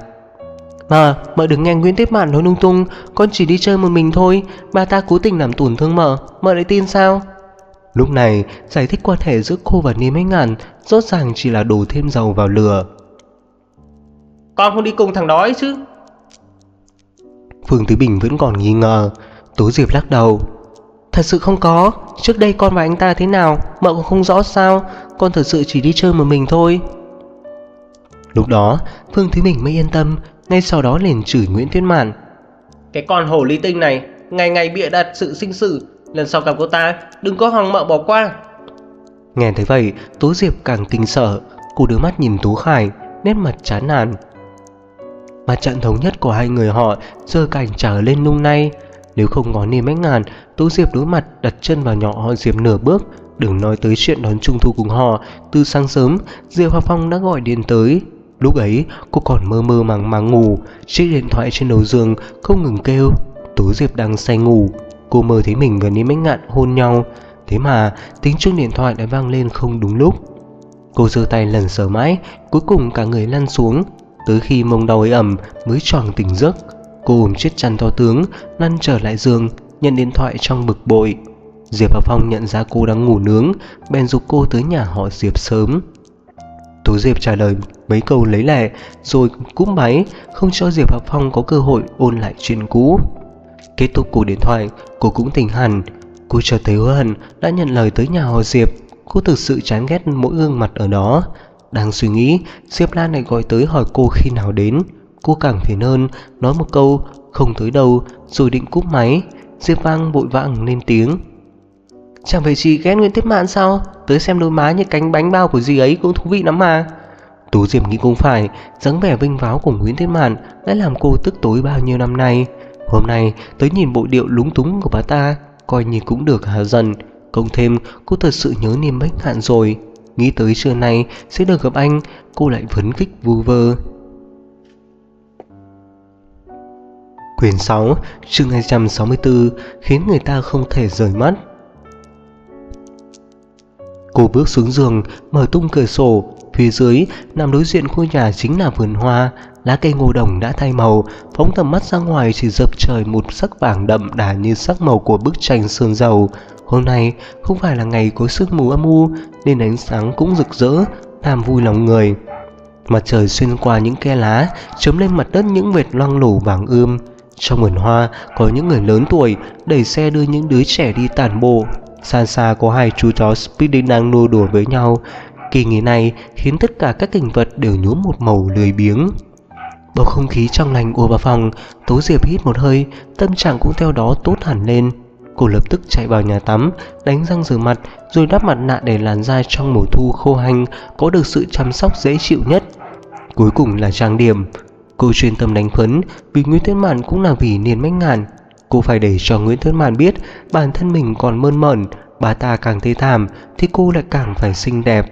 mợ đừng nghe Nguyễn Tuyết Mạn nói lung tung, con chỉ đi chơi một mình thôi. Bà ta cố tình làm tổn thương mợ lại tin sao? Lúc này giải thích quan hệ giữa cô và Niêm Ánh Ngàn rõ ràng chỉ là đổ thêm dầu vào lửa. Con không đi cùng thằng đó ấy chứ? Phương Tứ Bình vẫn còn nghi ngờ. Tố Diệp lắc đầu: thật sự không có. Trước đây con và anh ta thế nào mợ cũng không rõ sao? Con thật sự chỉ đi chơi một mình thôi. Lúc đó Phương Thứ Bình mới yên tâm. Ngay sau đó liền chửi Nguyễn Tuyết Mạn: cái con hồ ly tinh này ngày ngày bịa đặt sự sinh sự, lần sau gặp cô ta đừng có hòng mợ bỏ qua. Nghe thấy vậy, Tố Diệp càng kinh sợ. Cô đưa mắt nhìn Tú Khải, nét mặt chán nản. Mặt trận thống nhất của hai người họ giờ cảnh trở lên nung nay. Nếu không có Niêm Ánh Ngàn, Tố Diệp đối mặt đặt chân vào nhỏ họ Diệp nửa bước. Đừng nói tới chuyện đón Trung thu cùng họ. Từ sáng sớm, Diệp Hoa Phong đã gọi điện tới. Lúc ấy cô còn mơ mơ màng màng ngủ. Chiếc điện thoại trên đầu giường không ngừng kêu. Tố Diệp đang say ngủ. Cô mơ thấy mình và Niêm Ánh Ngạn hôn nhau. Thế mà tiếng chuông điện thoại đã vang lên không đúng lúc. Cô giơ tay lần sờ mãi, cuối cùng cả người lăn xuống. Tới khi mông đau ế ẩm mới choàng tỉnh giấc. Cô ôm chiếc chăn to tướng lăn trở lại giường, nhận điện thoại trong bực bội. Diệp Hoa Phong nhận ra cô đang ngủ nướng, bèn giục cô tới nhà họ Diệp sớm. Tố Diệp trả lời mấy câu lấy lệ rồi cúp máy, không cho Diệp Hoa Phong có cơ hội ôn lại chuyện cũ. Kết thúc cuộc điện thoại, cô cũng tỉnh hẳn. Cô chợt thấy hối hận đã nhận lời tới nhà họ Diệp. Cô thực sự chán ghét mỗi gương mặt ở đó. Đang suy nghĩ, Diệp Lan lại gọi tới hỏi cô khi nào đến. Cô càng phiền hơn, nói một câu không tới đâu rồi định cúp máy. Diệp Vang vội vàng lên tiếng: Chẳng phải chị ghét Nguyễn Tiếp Mạn sao? Tới xem đôi má như cánh bánh bao của dì ấy cũng thú vị lắm mà. Tú Diệp nghĩ cũng phải, dáng vẻ vinh váo của Nguyễn Tiếp Mạn đã làm cô tức tối bao nhiêu năm nay. Hôm nay tới nhìn bộ điệu lúng túng của bà ta, coi như cũng được hạ dần. Cộng thêm cô thật sự nhớ Niêm Bách Hạn rồi. Nghĩ tới trưa nay sẽ được gặp anh, cô lại phấn khích vu vơ. Quyển 6, chương 264, khiến người ta không thể rời mắt. Cô bước xuống giường, mở tung cửa sổ. Phía dưới, nằm đối diện ngôi nhà chính là vườn hoa. Lá cây ngô đồng đã thay màu, phóng tầm mắt ra ngoài chỉ dập trời một sắc vàng đậm đà như sắc màu của bức tranh sơn dầu. Hôm nay không phải là ngày có sương mù âm u nên ánh sáng cũng rực rỡ, làm vui lòng người. Mặt trời xuyên qua những kẽ lá, chớm lên mặt đất những vệt loang lổ vàng ươm. Trong vườn hoa có những người lớn tuổi đẩy xe đưa những đứa trẻ đi tản bộ. Xa xa có hai chú chó Speedy đang nô đùa với nhau. Kỳ nghỉ này khiến tất cả các cảnh vật đều nhuốm một màu lười biếng. Bầu không khí trong lành ùa vào phòng. Tố Diệp hít một hơi, tâm trạng cũng theo đó tốt hẳn lên. Cô lập tức chạy vào nhà tắm, đánh răng rửa mặt, rồi đắp mặt nạ để làn da trong mùa thu khô hanh có được sự chăm sóc dễ chịu nhất. Cuối cùng là trang điểm. Cô chuyên tâm đánh phấn, vì Nguyễn Tuyết Mạn cũng là vì Niên Bách Ngạn. Cô phải để cho Nguyễn Tuyết Mạn biết bản thân mình còn mơn mởn. Bà ta càng thê thảm thì cô lại càng phải xinh đẹp.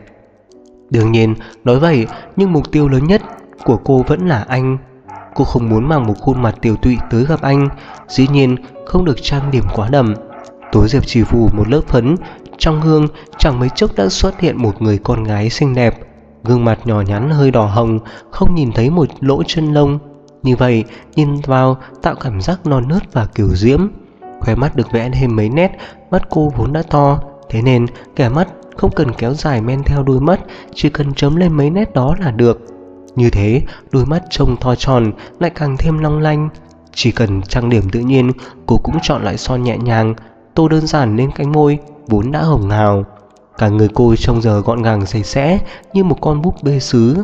Đương nhiên nói vậy, nhưng mục tiêu lớn nhất của cô vẫn là anh. Cô không muốn mang một khuôn mặt tiều tụy tới gặp anh. Dĩ nhiên không được trang điểm quá đậm. Tố Diệp chỉ phủ một lớp phấn, trong gương chẳng mấy chốc đã xuất hiện một người con gái xinh đẹp. Gương mặt nhỏ nhắn hơi đỏ hồng, không nhìn thấy một lỗ chân lông. Như vậy nhìn vào tạo cảm giác non nớt và kiều diễm. Khóe mắt được vẽ thêm mấy nét, mắt cô vốn đã to, thế nên kẻ mắt không cần kéo dài men theo đôi mắt, chỉ cần chấm lên mấy nét đó là được. Như thế đôi mắt trông to tròn lại càng thêm long lanh. Chỉ cần trang điểm tự nhiên, cô cũng chọn loại son nhẹ nhàng, tô đơn giản lên cánh môi vốn đã hồng hào. Cả người cô trông giờ gọn gàng sạch sẽ như một con búp bê sứ.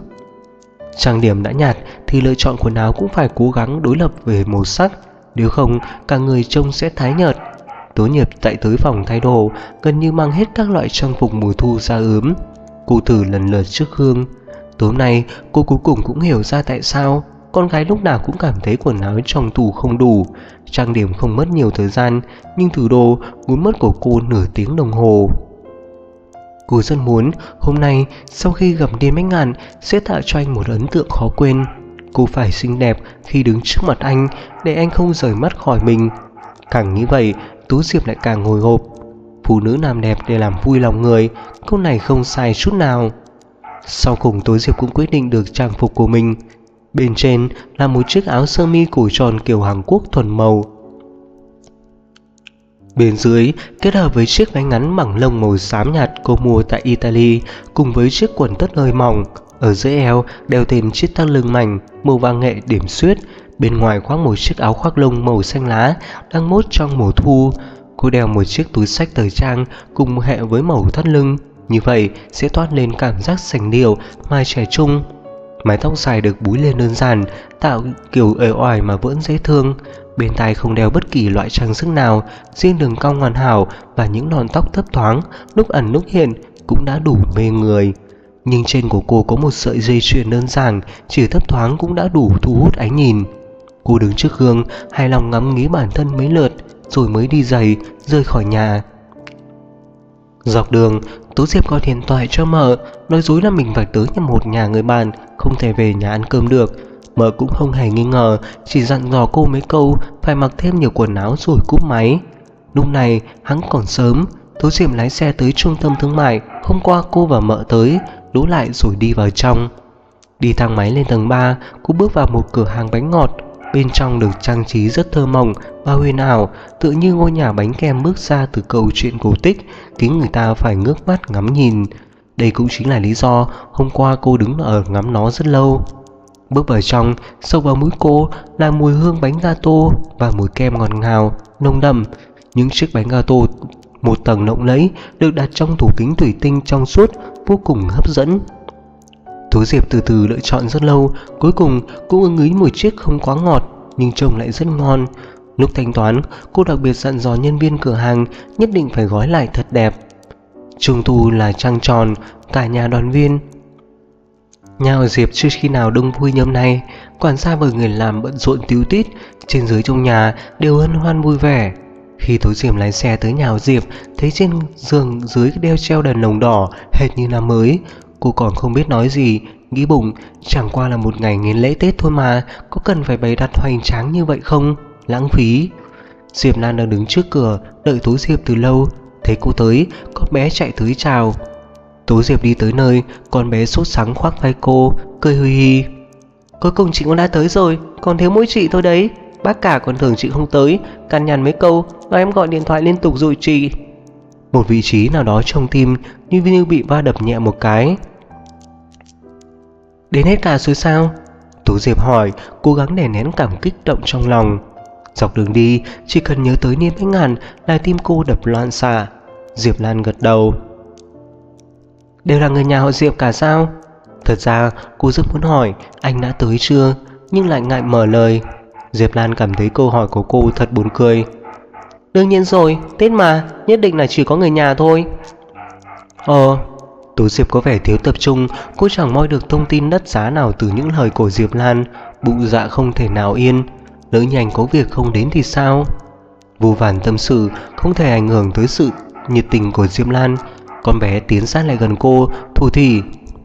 Trang điểm đã nhạt thì lựa chọn quần áo cũng phải cố gắng đối lập về màu sắc, nếu không cả người trông sẽ tái nhợt. Tố Diệp chạy tới phòng thay đồ, gần như mang hết các loại trang phục mùa thu ra ướm. Cô thử lần lượt trước gương. Tối nay cô cuối cùng cũng hiểu ra tại sao con gái lúc nào cũng cảm thấy quần áo trong tủ không đủ. Trang điểm không mất nhiều thời gian, nhưng thử đồ muốn mất của cô nửa tiếng đồng hồ. Cô rất muốn hôm nay sau khi gặp Niên Bách Ngạn sẽ tạo cho anh một ấn tượng khó quên. Cô phải xinh đẹp khi đứng trước mặt anh để anh không rời mắt khỏi mình. Càng như vậy, Tú Diệp lại càng hồi hộp. Phụ nữ làm đẹp để làm vui lòng người, câu này không sai chút nào. Sau cùng Tú Diệp cũng quyết định được trang phục của mình. Bên trên là một chiếc áo sơ mi cổ tròn kiểu Hàn Quốc thuần màu. Bên dưới kết hợp với chiếc váy ngắn bằng lông màu xám nhạt cô mua tại Italy, cùng với chiếc quần tất hơi mỏng. Ở dưới eo đeo thêm chiếc thắt lưng mảnh màu vàng nghệ điểm xuyết. Bên ngoài khoác một chiếc áo khoác lông màu xanh lá đang mốt trong mùa thu. Cô đeo một chiếc túi xách thời trang cùng hệ với màu thắt lưng. Như vậy sẽ toát lên cảm giác sành điệu mà trẻ trung. Mái tóc dài được búi lên đơn giản, tạo kiểu uể oải mà vẫn dễ thương. Bên tai không đeo bất kỳ loại trang sức nào, riêng đường cong hoàn hảo và những lọn tóc thấp thoáng lúc ẩn lúc hiện cũng đã đủ mê người. Nhưng trên của cô có một sợi dây chuyền đơn giản, chỉ thấp thoáng cũng đã đủ thu hút ánh nhìn. Cô đứng trước gương, hài lòng ngắm nghía bản thân mấy lượt, rồi mới đi giày rời khỏi nhà. Dọc đường, Tố Diệp gọi điện thoại cho Mợ, nói dối là mình phải tới một nhà người bạn, không thể về nhà ăn cơm được. Mợ cũng không hề nghi ngờ, chỉ dặn dò cô mấy câu phải mặc thêm nhiều quần áo rồi cúp máy. Lúc này hắn còn sớm, Tố Diệp lái xe tới trung tâm thương mại. Hôm qua cô và Mợ tới, đỗ lại rồi đi vào trong. Đi thang máy lên tầng 3, cô bước vào một cửa hàng bánh ngọt. Bên trong được trang trí rất thơ mộng và huyền ảo, tựa như ngôi nhà bánh kem bước ra từ câu chuyện cổ tích, khiến người ta phải ngước mắt ngắm nhìn. Đây cũng chính là lý do hôm qua cô đứng ở ngắm nó rất lâu. Bước vào trong, sâu vào mũi cô là mùi hương bánh gato và mùi kem ngọt ngào, nồng đậm. Những chiếc bánh gato một tầng lộng lẫy được đặt trong tủ kính thủy tinh trong suốt, vô cùng hấp dẫn. Tố Diệp từ từ lựa chọn rất lâu, cuối cùng cũng ưng ý một chiếc không quá ngọt nhưng trông lại rất ngon. Lúc thanh toán, cô đặc biệt dặn dò nhân viên cửa hàng nhất định phải gói lại thật đẹp. Trung thu là trăng tròn, cả nhà đoàn viên. Nhà họ Diệp chưa khi nào đông vui như hôm nay. Quản gia và người làm bận rộn tíu tít, trên dưới trong nhà đều hân hoan vui vẻ. Khi Tố Diệp lái xe tới nhà họ Diệp, thấy trên giường dưới đeo treo đèn lồng đỏ hệt như năm mới, cô còn không biết nói gì, nghĩ bụng chẳng qua là một ngày nghỉ lễ Tết thôi mà, có cần phải bày đặt hoành tráng như vậy không? Lãng phí. Diệp Lan đang đứng trước cửa đợi Tố Diệp từ lâu, thấy cô tới, con bé chạy tới chào. Tố Diệp đi tới nơi, con bé sốt sắng khoác vai cô, cười hì hì. Cuối cùng chị cũng đã tới rồi, còn thiếu mỗi chị thôi đấy. Bác cả còn tưởng chị không tới, cằn nhằn mấy câu và em gọi điện thoại liên tục rồi chị. Một vị trí nào đó trong tim như bị va đập nhẹ một cái. Đến hết cả rồi sao? Tố Diệp hỏi, cố gắng đè nén cảm kích động trong lòng. Dọc đường đi, chỉ cần nhớ tới Niên Bách Ngàn là tim cô đập loạn xạ. Diệp Lan gật đầu. Đều là người nhà họ Diệp cả sao? Thật ra cô rất muốn hỏi anh đã tới chưa, nhưng lại ngại mở lời. Diệp Lan cảm thấy câu hỏi của cô thật buồn cười. Đương nhiên rồi, Tết mà, nhất định là chỉ có người nhà thôi. Tố Diệp có vẻ thiếu tập trung, cô chẳng moi được thông tin đắt giá nào từ những lời của Diệp Lan, bụng dạ không thể nào yên. Lỡ như anh có việc không đến thì sao? Vô vàn tâm sự không thể ảnh hưởng tới sự nhiệt tình của Diệp Lan. Con bé tiến sát lại gần cô, thủ thỉ.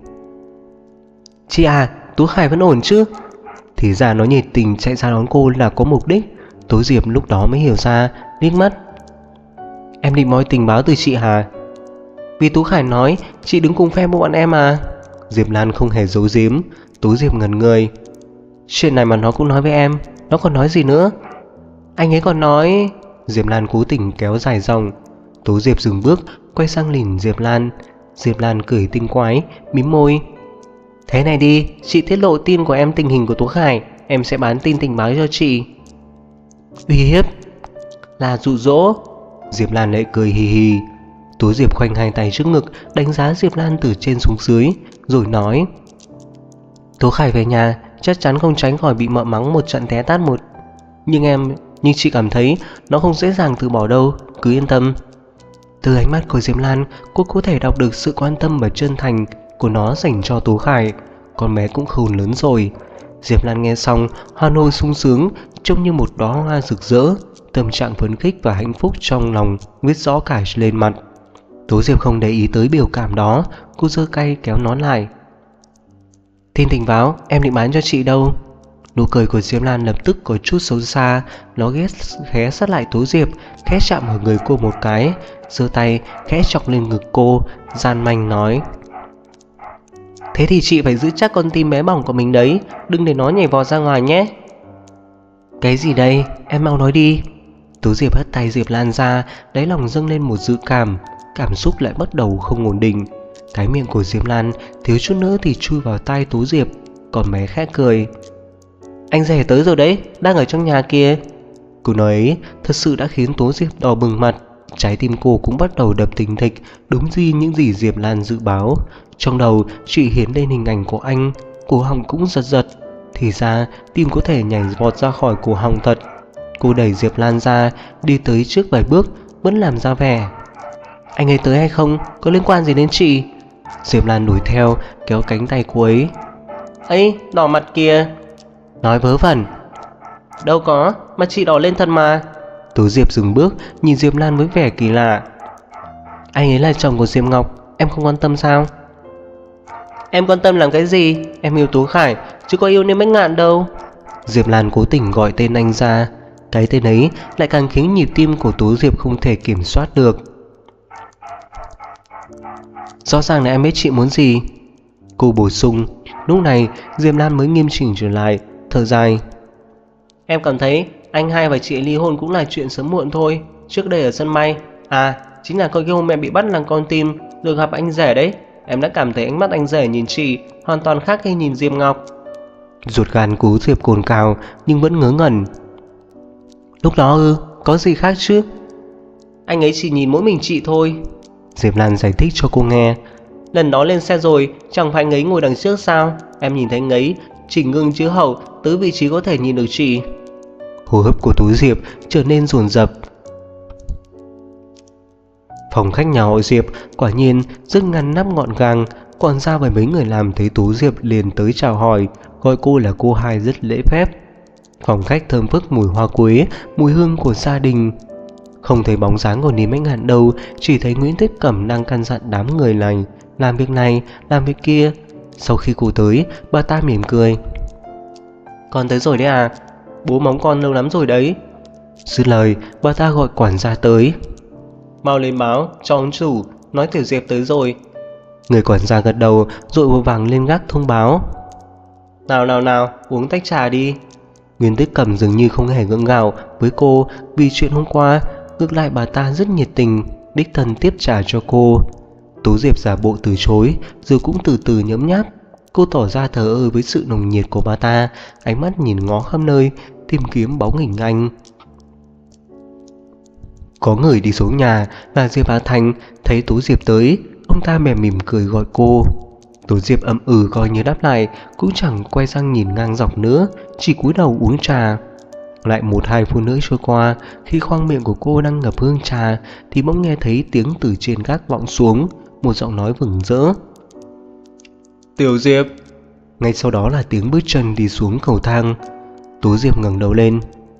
Chị à, Tú Khải vẫn ổn chứ? Thì ra nó nhiệt tình chạy ra đón cô là có mục đích. Tố Diệp lúc đó mới hiểu ra, liếc mắt. Em định moi tình báo từ chị hả? Vì Tú Khải nói chị đứng cùng phe bọn em à? Diệp Lan không hề giấu giếm. Tố Diệp ngẩn người. Chuyện này mà nó cũng nói với em, nó còn nói gì nữa? Anh ấy còn nói... Diệp Lan cố tình kéo dài dòng. Tố Diệp dừng bước, quay sang nhìn Diệp Lan. Diệp Lan cười tinh quái, mím môi. Thế này đi, chị tiết lộ tin của em tình hình của Tú Khải, em sẽ bán tin tình báo cho chị. Uy hiếp? Là dụ dỗ? Diệp Lan lại cười hì hì. Tố Diệp khoanh hai tay trước ngực, đánh giá Diệp Lan từ trên xuống dưới, rồi nói. Tú Khải về nhà chắc chắn không tránh khỏi bị mợ mắng một trận té tát một. Nhưng chị cảm thấy nó không dễ dàng từ bỏ đâu, cứ yên tâm. Từ ánh mắt của Diệp Lan, cô có thể đọc được sự quan tâm và chân thành của nó dành cho Tú Khải. Con bé cũng khôn lớn rồi. Diệp Lan nghe xong, hoan hô sung sướng, trông như một đóa hoa rực rỡ. Tâm trạng phấn khích và hạnh phúc trong lòng viết rõ cả lên mặt. Tố Diệp không để ý tới biểu cảm đó, cô giơ tay kéo nón lại. Tin tình báo em định bán cho chị đâu? Nụ cười của Diệp Lan lập tức có chút xấu xa. Nó ghé sát lại Tố Diệp, khẽ chạm vào người cô một cái, giơ tay khẽ chọc lên ngực cô, gian manh nói. Thế thì chị phải giữ chắc con tim bé bỏng của mình đấy, đừng để nó nhảy vọt ra ngoài nhé. Cái gì đây, em mau nói đi. Tố Diệp hất tay Diệp Lan ra, đáy lòng dâng lên một dự cảm. Cảm xúc lại bắt đầu không ổn định. Cái miệng của Diệp Lan thiếu chút nữa thì chui vào tai Tố Diệp. Còn bé khẽ cười. Anh rể tới rồi đấy, đang ở trong nhà kia. Câu nói ấy thật sự đã khiến Tố Diệp đỏ bừng mặt. Trái tim cô cũng bắt đầu đập thình thịch, đúng như những gì Diệp Lan dự báo. Trong đầu chị hiện lên hình ảnh của anh, cổ họng cũng giật giật. Thì ra tim có thể nhảy vọt ra khỏi cổ họng thật. Cô đẩy Diệp Lan ra, đi tới trước vài bước, vẫn làm ra vẻ. Anh ấy tới hay không, có liên quan gì đến chị? Diệp Lan đuổi theo, kéo cánh tay cô ấy. Ấy, đỏ mặt kìa. Nói vớ vẩn. Đâu có, mặt chị đỏ lên thật mà. Tố Diệp dừng bước, nhìn Diệp Lan với vẻ kỳ lạ. Anh ấy là chồng của Diệp Ngọc, em không quan tâm sao? Em quan tâm làm cái gì? Em yêu Tú Khải, chứ có yêu Niên Bách Ngạn đâu. Diệp Lan cố tình gọi tên anh ra. Cái tên ấy lại càng khiến nhịp tim của Tố Diệp không thể kiểm soát được. Rõ ràng là em biết chị muốn gì. Cô bổ sung. Lúc này Diệp Lan mới nghiêm chỉnh trở lại, thở dài. Em cảm thấy anh hai và chị ly hôn cũng là chuyện sớm muộn thôi. Trước đây ở sân bay, chính là cái hôm em bị bắt làm con tin, được gặp anh rể đấy. Em đã cảm thấy ánh mắt anh rể nhìn chị hoàn toàn khác khi nhìn Diệp Ngọc. Ruột gan của Diệp cồn cào nhưng vẫn ngớ ngẩn. Lúc đó có gì khác chứ? anh ấy chỉ nhìn mỗi mình chị thôi. Diệp Lan giải thích cho cô nghe. Lần đó lên xe rồi, chẳng phải anh ấy ngồi đằng trước sao? Em nhìn thấy anh ấy chỉ ngưng chữ hậu tới vị trí có thể nhìn được chị. Hô hấp của Tú Diệp trở nên dồn dập. Phòng khách nhà họ Diệp quả nhiên rất ngăn nắp gọn gàng. Quản gia và mấy người làm thấy Tú Diệp liền tới chào hỏi, gọi cô là cô hai rất lễ phép. Phòng khách thơm phức mùi hoa quế, mùi hương của gia đình. Không thấy bóng dáng của Lý Mách Ngạn đâu, chỉ thấy Nguyễn Tuyết Cẩm đang căn dặn đám người này này, làm việc kia. Sau khi cô tới, bà ta mỉm cười. Con tới rồi đấy à? Bố móng con lâu lắm rồi đấy. Dứt lời, bà ta gọi quản gia tới. Mau lên báo cho ông chủ, nói Tiểu Diệp tới rồi. Người quản gia gật đầu rồi vội vàng lên gác thông báo. Nào, uống tách trà đi. Nguyễn Tuyết Cẩm dường như không hề gượng gạo với cô vì chuyện hôm qua. Ngược lại bà ta rất nhiệt tình, đích thân tiếp trà cho cô. Tú Diệp giả bộ từ chối, rồi cũng từ từ nhấm nháp. Cô tỏ ra thờ ơ với sự nồng nhiệt của bà ta, ánh mắt nhìn ngó khắp nơi, tìm kiếm bóng hình anh. Có người đi xuống nhà là Diệp Á Thành, thấy Tú Diệp tới, ông ta mỉm cười gọi cô. Tú Diệp ậm coi như đáp lại, cũng chẳng quay sang nhìn ngang dọc nữa, chỉ cúi đầu uống trà. Lại 1-2 phút nữa trôi qua, khi khoang miệng của cô đang ngập hương trà thì bỗng nghe thấy tiếng từ trên gác vọng xuống, một giọng nói vừng rỡ. Tiểu Diệp. Ngay sau đó là tiếng bước chân đi xuống cầu thang. Tú Diệp ngẩng đầu lên.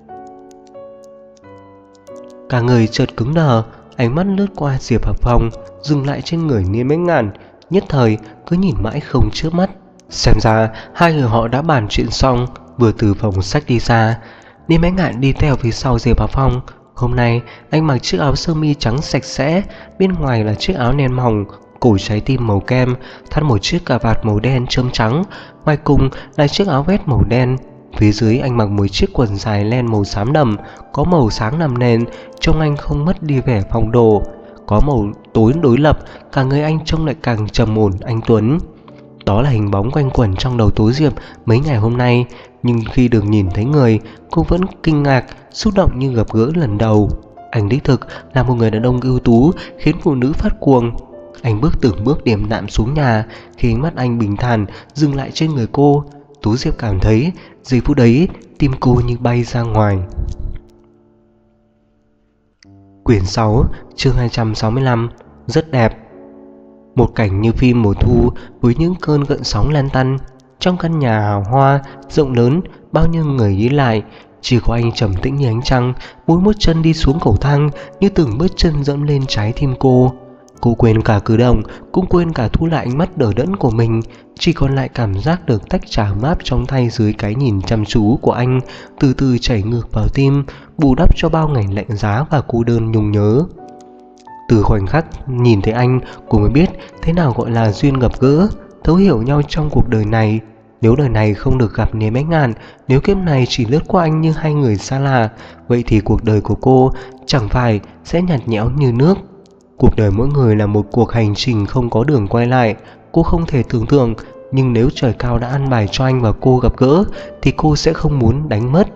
Cả người chợt cứng đờ, ánh mắt lướt qua Diệp Hợp Phong, dừng lại trên người Niên Bách Ngạn, nhất thời cứ nhìn mãi không chớp mắt. Xem ra hai người họ đã bàn chuyện xong, vừa từ phòng sách đi ra. Niên Bách Ngạn đi theo phía sau Diệp Hợp Phong. Hôm nay anh mặc chiếc áo sơ mi trắng sạch sẽ, bên ngoài là chiếc áo len mỏng, cổ trái tim màu kem, thắt một chiếc cà vạt màu đen chớm trắng, ngoài cùng là chiếc áo vest màu đen. Phía dưới anh mặc một chiếc quần dài len màu xám đậm, có màu sáng làm nền, trông anh không mất đi vẻ phong độ. Có màu tối đối lập, cả người anh trông lại càng trầm ổn anh tuấn. Đó là hình bóng quanh quẩn trong đầu Tú Diệp mấy ngày hôm nay, nhưng khi được nhìn thấy người, cô vẫn kinh ngạc, xúc động như gặp gỡ lần đầu. Anh đích thực là một người đàn ông ưu tú, khiến phụ nữ phát cuồng. Anh bước từng bước điềm đạm xuống nhà, khi ánh mắt anh bình thản dừng lại trên người cô, Tú Diệp cảm thấy giây phút đấy tim cô như bay ra ngoài. Quyển 6, chương 265, rất đẹp. Một cảnh như phim mùa thu với những cơn gợn sóng lan tăn. Trong căn nhà hào hoa, rộng lớn, bao nhiêu người đi lại, chỉ có anh trầm tĩnh như ánh trăng, mỗi bước chân đi xuống cầu thang như từng bước chân dẫm lên trái tim cô. Cô quên cả cử động, cũng quên cả thu lại ánh mắt đờ đẫn của mình, chỉ còn lại cảm giác được tách trà mát trong tay dưới cái nhìn chăm chú của anh, từ từ chảy ngược vào tim, bù đắp cho bao ngày lạnh giá và cô đơn nhung nhớ. Từ khoảnh khắc nhìn thấy anh, cô mới biết thế nào gọi là duyên gặp gỡ, thấu hiểu nhau trong cuộc đời này. Nếu đời này không được gặp Niên Bách Ngạn, nếu kiếp này chỉ lướt qua anh như hai người xa lạ, vậy thì cuộc đời của cô chẳng phải sẽ nhạt nhẽo như nước. Cuộc đời mỗi người là một cuộc hành trình không có đường quay lại. Cô không thể tưởng tượng, nhưng nếu trời cao đã an bài cho anh và cô gặp gỡ thì cô sẽ không muốn đánh mất.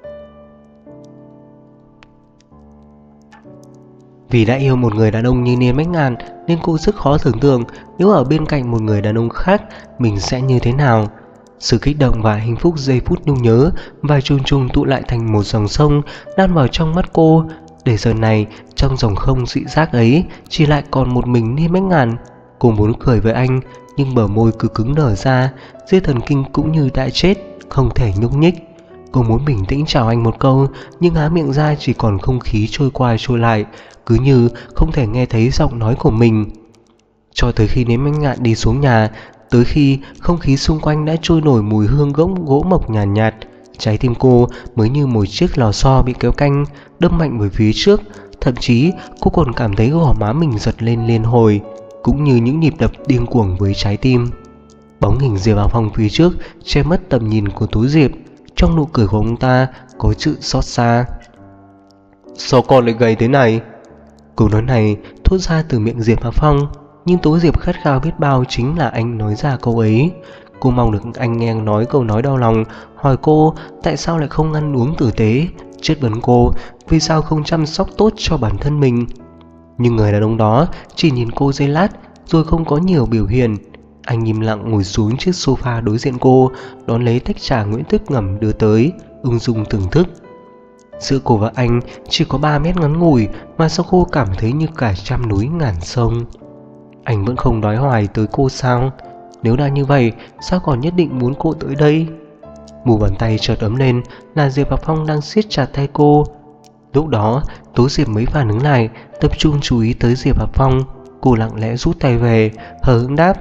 Vì đã yêu một người đàn ông như Niên Bách Ngạn nên cô rất khó tưởng tượng nếu ở bên cạnh một người đàn ông khác mình sẽ như thế nào. Sự kích động và hạnh phúc giây phút nhung nhớ và chùng trùng tụ lại thành một dòng sông đan vào trong mắt cô, để giờ này trong dòng không dị giác ấy chỉ lại còn một mình Niên Bách Ngạn. Cô muốn cười với anh nhưng bờ môi cứ cứng đờ ra, dây thần kinh cũng như đã chết, không thể nhúc nhích. Cô muốn bình tĩnh chào anh một câu, nhưng há miệng ra chỉ còn không khí trôi qua trôi lại, cứ như không thể nghe thấy giọng nói của mình. Cho tới khi Niên Bách Ngạn đi xuống nhà, tới khi không khí xung quanh đã trôi nổi mùi hương gỗ mộc nhàn nhạt, trái tim cô mới như một chiếc lò xo bị kéo canh, đâm mạnh về phía trước. Thậm chí cô còn cảm thấy gò má mình giật lên liên hồi, cũng như những nhịp đập điên cuồng với trái tim. Bóng hình Diệp Vào Phong phía trước che mất tầm nhìn của Tú Diệp. Trong nụ cười của ông ta có sự xót xa. Sao con lại gầy thế này? Câu nói này thốt ra từ miệng Diệp Vào Phong, nhưng Tú Diệp khát khao biết bao chính là anh nói ra câu ấy. Cô mong được anh nghe nói câu nói đau lòng, hỏi cô tại sao lại không ăn uống tử tế, chất vấn cô vì sao không chăm sóc tốt cho bản thân mình. Nhưng người đàn ông đó chỉ nhìn cô giây lát rồi không có nhiều biểu hiện. Anh im lặng ngồi xuống chiếc sofa đối diện cô, đón lấy tách trà Nguyễn Tuyết ngầm đưa tới, ung dung thưởng thức. Giữa cô và anh chỉ có 3 mét ngắn ngủi mà sao cô cảm thấy như cả trăm núi ngàn sông. Anh vẫn không nói hoài tới cô sao? Nếu đã như vậy, sao còn nhất định muốn cô tới đây? Mu bàn tay chợt ấm lên là Diệp Bạc Phong đang siết chặt tay cô. Lúc đó, Tố Diệp mới phản ứng lại, tập trung chú ý tới Diệp Bạc Phong. Cô lặng lẽ rút tay về, hờ hững đáp: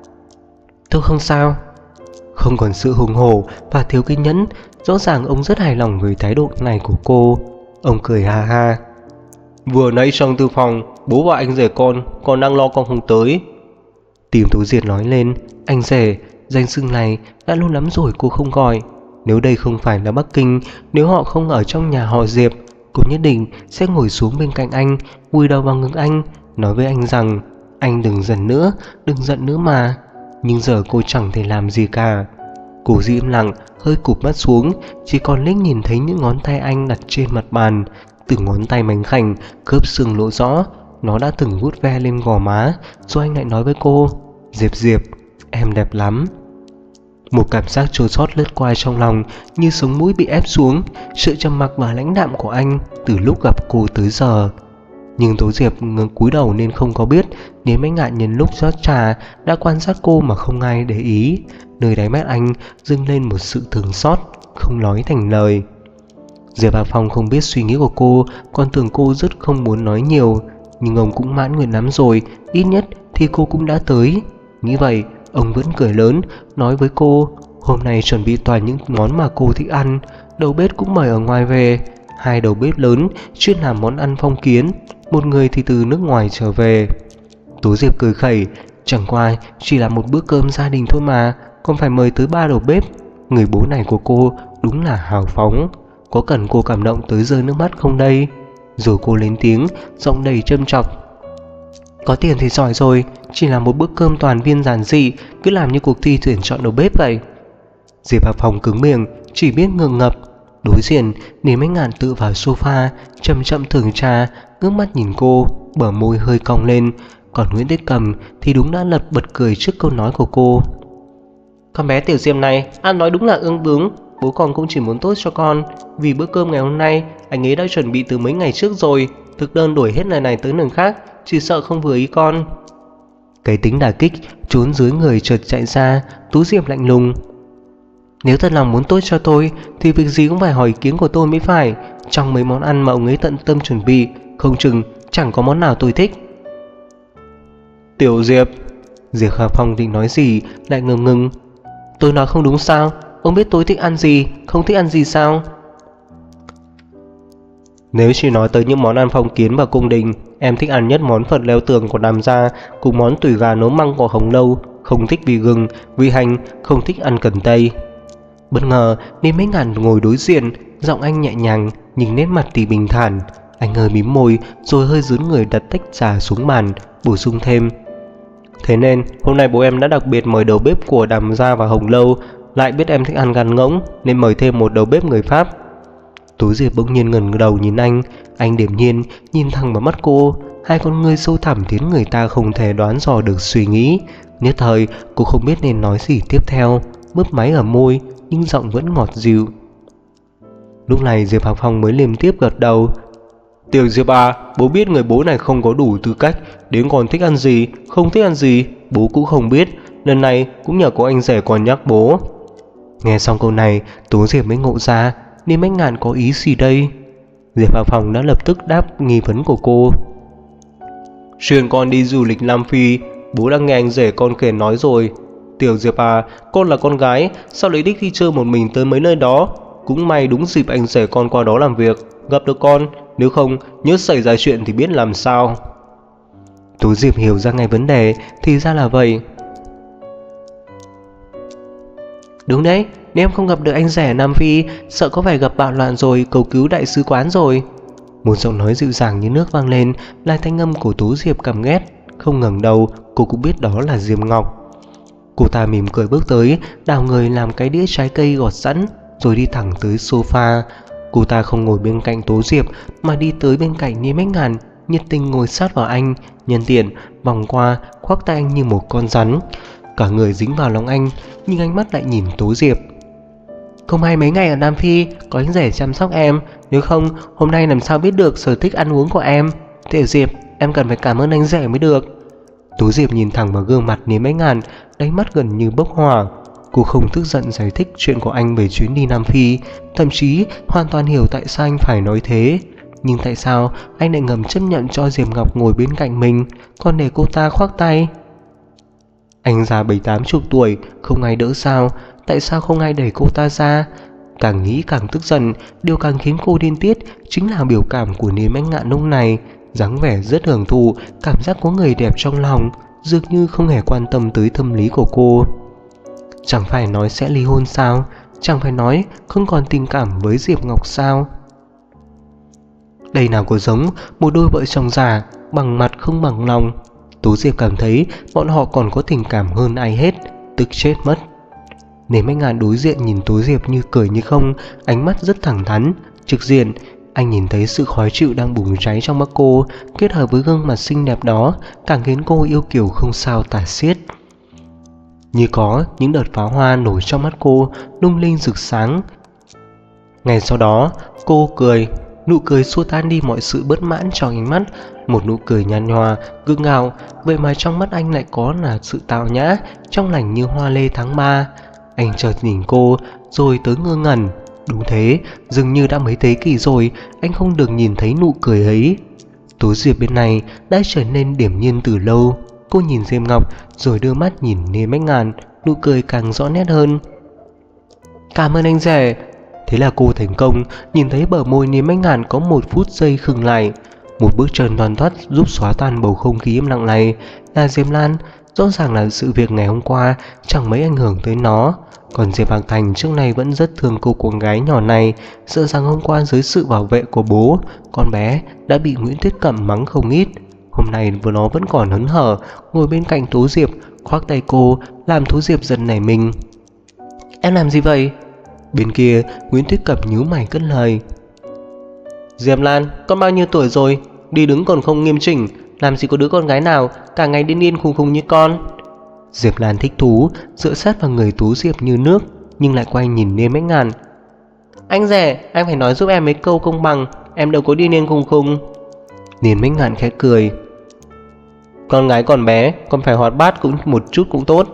tôi không sao. Không còn sự hùng hổ và thiếu kiên nhẫn, rõ ràng ông rất hài lòng với thái độ này của cô. Ông cười ha ha: vừa nãy trong thư phòng, bố và anh rể con đang lo con không tới. Tìm Tố Diệp nói lên: anh rể, danh xưng này đã lâu lắm rồi cô không gọi. Nếu đây không phải là Bắc Kinh, nếu họ không ở trong nhà họ Diệp, cô nhất định sẽ ngồi xuống bên cạnh anh, vùi đầu vào ngực anh, nói với anh rằng: anh đừng giận nữa, đừng giận nữa mà. Nhưng giờ cô chẳng thể làm gì cả. Cô giữ im lặng, hơi cụp mắt xuống, chỉ còn liếc nhìn thấy những ngón tay anh đặt trên mặt bàn. Từng ngón tay mảnh khảnh, khớp xương lộ rõ. Nó đã từng vuốt ve lên gò má. Rồi anh lại nói với cô: Diệp Diệp, em đẹp lắm. Một cảm giác chua xót lướt qua trong lòng, như sống mũi bị ép xuống. Sự trầm mặc và lãnh đạm của anh từ lúc gặp cô tới giờ. Nhưng Tố Diệp cúi đầu nên không có biết nếu mấy ngạn nhân lúc rót trà đã quan sát cô mà không ai để ý. Nơi đáy mắt anh dâng lên một sự thương xót không nói thành lời. Diệp Bạc Phong không biết suy nghĩ của cô, còn tưởng cô rất không muốn nói nhiều. Nhưng ông cũng mãn nguyện lắm rồi, ít nhất thì cô cũng đã tới. Như vậy ông vẫn cười lớn, nói với cô: hôm nay chuẩn bị toàn những món mà cô thích ăn. Đầu bếp cũng mời ở ngoài về, 2 đầu bếp lớn chuyên làm món ăn phong kiến, một người thì từ nước ngoài trở về. Tố Diệp cười khẩy: chẳng qua chỉ là một bữa cơm gia đình thôi mà, còn phải mời tới 3 đầu bếp. Người bố này của cô đúng là hào phóng. Có cần cô cảm động tới rơi nước mắt không đây? Rồi cô lên tiếng, giọng đầy châm chọc: có tiền thì giỏi rồi, chỉ là một bữa cơm toàn viên giản dị, cứ làm như cuộc thi tuyển chọn đầu bếp vậy. Diệp Bạc Phong cứng miệng, chỉ biết ngượng ngập. Đối diện, Lý Mấy Ngạn tự vào sofa, chậm chậm thưởng trà, ngước mắt nhìn cô, bờ môi hơi cong lên. Còn Nguyễn Tuyết Cầm thì đúng đã lật bật cười trước câu nói của cô. Con bé Tiểu Diệp này, ăn nói đúng là ương bướng. Bố con cũng chỉ muốn tốt cho con. Vì bữa cơm ngày hôm nay, anh ấy đã chuẩn bị từ mấy ngày trước rồi. Thực đơn đổi hết lần này tới lần khác, chỉ sợ không vừa ý con. Cái tính đả kích trốn dưới người chợt chạy ra. Tú Diệp lạnh lùng: nếu thật lòng muốn tốt cho tôi thì việc gì cũng phải hỏi ý kiến của tôi mới phải. Trong mấy món ăn mà ông ấy tận tâm chuẩn bị, không chừng chẳng có món nào tôi thích. Tiểu Diệp. Diệp Bạc Phong định nói gì lại ngừng ngừng. Tôi nói không đúng sao? Ông biết tôi thích ăn gì, không thích ăn gì sao? Nếu chỉ nói tới những món ăn phong kiến và cung đình, em thích ăn nhất món Phật leo tường của Đàm gia cùng món tùy gà nấu măng của Hồng Lâu. Không thích vị gừng, vị hành, không thích ăn cần tây. Bất ngờ nên Mấy Ngạn ngồi đối diện, giọng anh nhẹ nhàng nhưng nét mặt thì bình thản. Anh hơi mím môi rồi hơi dướn người đặt tách trà xuống bàn, bổ sung thêm: thế nên hôm nay bố em đã đặc biệt mời đầu bếp của Đàm gia và Hồng Lâu. Lại biết em thích ăn gan ngỗng nên mời thêm một đầu bếp người Pháp. Tố Diệp bỗng nhiên ngẩng đầu nhìn anh điềm nhiên nhìn thẳng vào mắt cô. Hai con ngươi sâu thẳm khiến người ta không thể đoán dò được suy nghĩ. Nhất thời cô không biết nên nói gì tiếp theo, mấp máy ở môi nhưng giọng vẫn ngọt dịu. Lúc này Diệp Bạc Phong mới liên tiếp gật đầu: Tiểu Diệp à, bố biết người bố này không có đủ tư cách, đến còn thích ăn gì, không thích ăn gì, bố cũng không biết. Lần này cũng nhờ có anh rể còn nhắc bố. Nghe xong câu này, Tố Diệp mới ngộ ra nên Mấy Ngạn có ý gì đây. Diệp Bạc Phong đã lập tức đáp nghi vấn của cô: chuyện con đi du lịch Nam Phi, bố đã nghe anh rể con kể nói rồi. Tiểu Diệp à, con là con gái, sao lấy đích đi chơi một mình tới mấy nơi đó? Cũng may đúng dịp anh rể con qua đó làm việc, gặp được con, nếu không nhớ xảy ra chuyện thì biết làm sao. Tố Diệp hiểu ra ngay vấn đề, thì ra là vậy. Đúng đấy, nếu em không gặp được anh rể ở Nam Phi, sợ có phải gặp bạo loạn rồi, cầu cứu đại sứ quán rồi. Một giọng nói dịu dàng như nước vang lên, là thanh âm của Tố Diệp căm ghét. Không ngẩng đầu, cô cũng biết đó là Diệp Ngọc. Cô ta mỉm cười bước tới, đào người làm cái đĩa trái cây gọt sẵn, rồi đi thẳng tới sofa. Cô ta không ngồi bên cạnh Tố Diệp mà đi tới bên cạnh Ni Mấy Ngạn, nhiệt tình ngồi sát vào anh, nhân tiện vòng qua khoác tay anh như một con rắn. Cả người dính vào lòng anh, nhưng ánh mắt lại nhìn Tố Diệp. Không hay mấy ngày ở Nam Phi có anh rể chăm sóc em, nếu không hôm nay làm sao biết được sở thích ăn uống của em. Tiểu Diệp, em cần phải cảm ơn anh rể mới được. Tố Diệp nhìn thẳng vào gương mặt Niêm Bách Ngạn, đáy mắt gần như bốc hỏa. Cô không tức giận giải thích chuyện của anh về chuyến đi Nam Phi, thậm chí hoàn toàn hiểu tại sao anh phải nói thế. Nhưng tại sao anh lại ngầm chấp nhận cho Diệp Ngọc ngồi bên cạnh mình, còn để cô ta khoác tay? Anh già 70-80 tuổi, không ai đỡ sao? Tại sao không ai đẩy cô ta ra? Càng nghĩ càng tức giận, điều càng khiến cô điên tiết chính là biểu cảm của Niêm Bách Ngạn lúc này, dáng vẻ rất hưởng thụ, cảm giác có người đẹp trong lòng, dường như không hề quan tâm tới tâm lý của cô. Chẳng phải nói sẽ ly hôn sao? Chẳng phải nói không còn tình cảm với Diệp Ngọc sao? Đây nào có giống một đôi vợ chồng già, bằng mặt không bằng lòng. Tố Diệp cảm thấy bọn họ còn có tình cảm hơn ai hết, tức chết mất. Niêm Bách Ngạn đối diện nhìn Tố Diệp như cười như không, ánh mắt rất thẳng thắn, trực diện. Anh nhìn thấy sự khó chịu đang bùng cháy trong mắt cô, kết hợp với gương mặt xinh đẹp đó, càng khiến cô yêu kiều không sao tả xiết. Như có những đợt pháo hoa nổi trong mắt cô, lung linh rực sáng. Ngay sau đó, cô cười, nụ cười xua tan đi mọi sự bất mãn trong ánh mắt, một nụ cười nhàn nhòa, gượng gạo, vậy mà trong mắt anh lại có là sự tao nhã, trong lành như hoa lê tháng 3. Anh chợt nhìn cô, rồi tới ngơ ngẩn. Đúng thế, dường như đã mấy thế kỷ rồi, anh không được nhìn thấy nụ cười ấy. Tố Diệp bên này đã trở nên điềm nhiên từ lâu. Cô nhìn Diệp Ngọc, rồi đưa mắt nhìn Niêm Bách Ngạn, nụ cười càng rõ nét hơn. Cảm ơn anh rể. Thế là cô thành công, nhìn thấy bờ môi Niêm Bách Ngạn có một phút giây khựng lại. Một bước chân thoăn thoắt giúp xóa tan bầu không khí im lặng này là Diệp Lan. Rõ ràng là sự việc ngày hôm qua chẳng mấy ảnh hưởng tới nó. Còn Diệp Hạc Thành trước nay vẫn rất thương cô con gái nhỏ này, sợ rằng hôm qua dưới sự bảo vệ của bố, con bé đã bị Nguyễn Tuyết Cẩm mắng không ít. Hôm nay nó vẫn còn hớn hở ngồi bên cạnh Tố Diệp, khoác tay cô, làm Tố Diệp giật nảy mình. Em làm gì vậy? Bên kia Nguyễn Tuyết Cẩm nhíu mày cất lời. Diệp Lan, con bao nhiêu tuổi rồi? Đi đứng còn không nghiêm chỉnh, làm gì có đứa con gái nào cả ngày điên điên khùng khùng như con. Diệp Lan thích thú, dựa sát vào người Tố Diệp như nước, nhưng lại quay nhìn Niêm Bách Ngạn. Anh rể, anh phải nói giúp em mấy câu công bằng, em đâu có điên điên khùng khùng. Niêm Bách Ngạn khẽ cười. Con gái còn bé, con phải hoạt bát cũng một chút cũng tốt.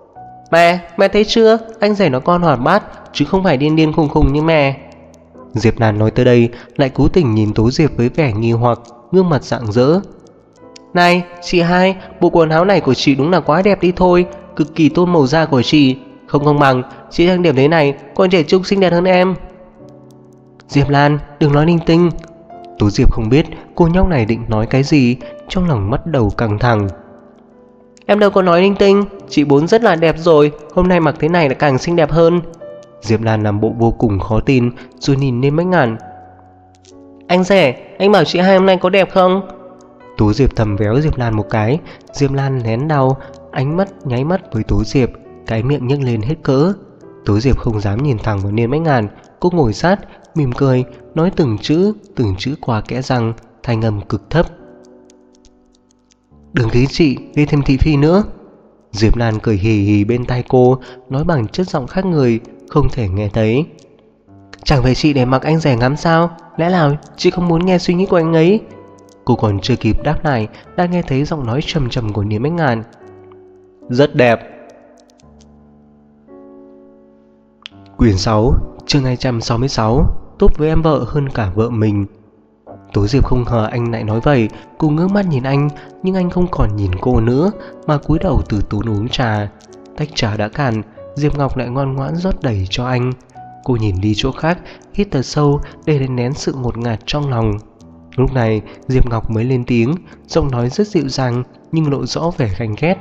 Mẹ thấy chưa, anh rể nó con hoạt bát, chứ không phải điên điên khùng khùng như mẹ. Diệp Lan nói tới đây, lại cố tình nhìn Tố Diệp với vẻ nghi hoặc, gương mặt rạng rỡ. Này, chị hai, bộ quần áo này của chị đúng là quá đẹp đi thôi, cực kỳ tôn màu da của chị. Không bằng, chị trang điểm thế này, con trẻ trung xinh đẹp hơn em. Diệp Lan, đừng nói linh tinh. Tố Diệp không biết cô nhóc này định nói cái gì, trong lòng bắt đầu căng thẳng. Em đâu có nói linh tinh, chị bốn rất là đẹp rồi, hôm nay mặc thế này là càng xinh đẹp hơn. Diệp Lan làm bộ vô cùng khó tin, rồi nhìn Niêm Bách Ngạn. Anh rể, anh bảo chị hai hôm nay có đẹp không? Tố Diệp thầm véo Diệp Lan một cái. Diệp Lan nén đau, ánh mắt nháy mắt với Tố Diệp, cái miệng nhếch lên hết cỡ. Tố Diệp không dám nhìn thẳng vào Niêm Bách Ngạn, cô ngồi sát, mỉm cười, nói từng chữ qua kẽ răng, thanh âm cực thấp. Đừng khí chị gây thêm thị phi nữa. Diệp Lan cười hì hì bên tai cô, nói bằng chất giọng khác người, không thể nghe thấy. Chẳng phải chị để mặc anh rể ngắm sao? Lẽ nào chị không muốn nghe suy nghĩ của anh ấy? Cô còn chưa kịp đáp lại, đã nghe thấy giọng nói trầm trầm của Niêm Bách Ngạn. Rất đẹp. Quyển 6, chương 266. Tốt với em vợ hơn cả vợ mình. Tố Diệp không ngờ anh lại nói vậy. Cô ngước mắt nhìn anh, nhưng anh không còn nhìn cô nữa, mà cúi đầu từ tốn uống trà. Tách trà đã cạn, Diệp Ngọc lại ngoan ngoãn rót đầy cho anh. Cô nhìn đi chỗ khác, hít thật sâu để đè nén sự ngột ngạt trong lòng. Lúc này Diệp Ngọc mới lên tiếng, giọng nói rất dịu dàng nhưng lộ rõ vẻ ganh ghét.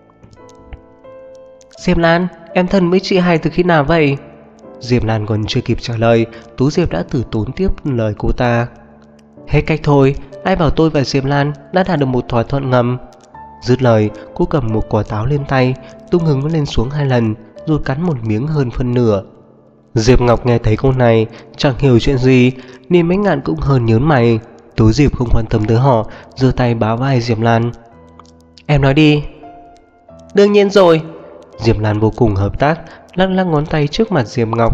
Diệp Lan, em thân với chị hai từ khi nào vậy? Diệp Lan còn chưa kịp trả lời, Tú Diệp đã từ tốn tiếp lời cô ta. Hết cách thôi, ai bảo tôi và Diệp Lan đã đạt được một thỏa thuận ngầm. Dứt lời, cô cầm một quả táo lên tay, tung hứng lên xuống 2 lần, rồi cắn một miếng hơn phân nửa. Diệp Ngọc nghe thấy câu này, chẳng hiểu chuyện gì, Niêm Bách Ngạn cũng hơn nhớn mày. Tố Diệp không quan tâm tới họ, giơ tay bá vai Diệp Lan. Em nói đi. Đương nhiên rồi. Diệp Lan vô cùng hợp tác, lắc lắc ngón tay trước mặt Diệp Ngọc.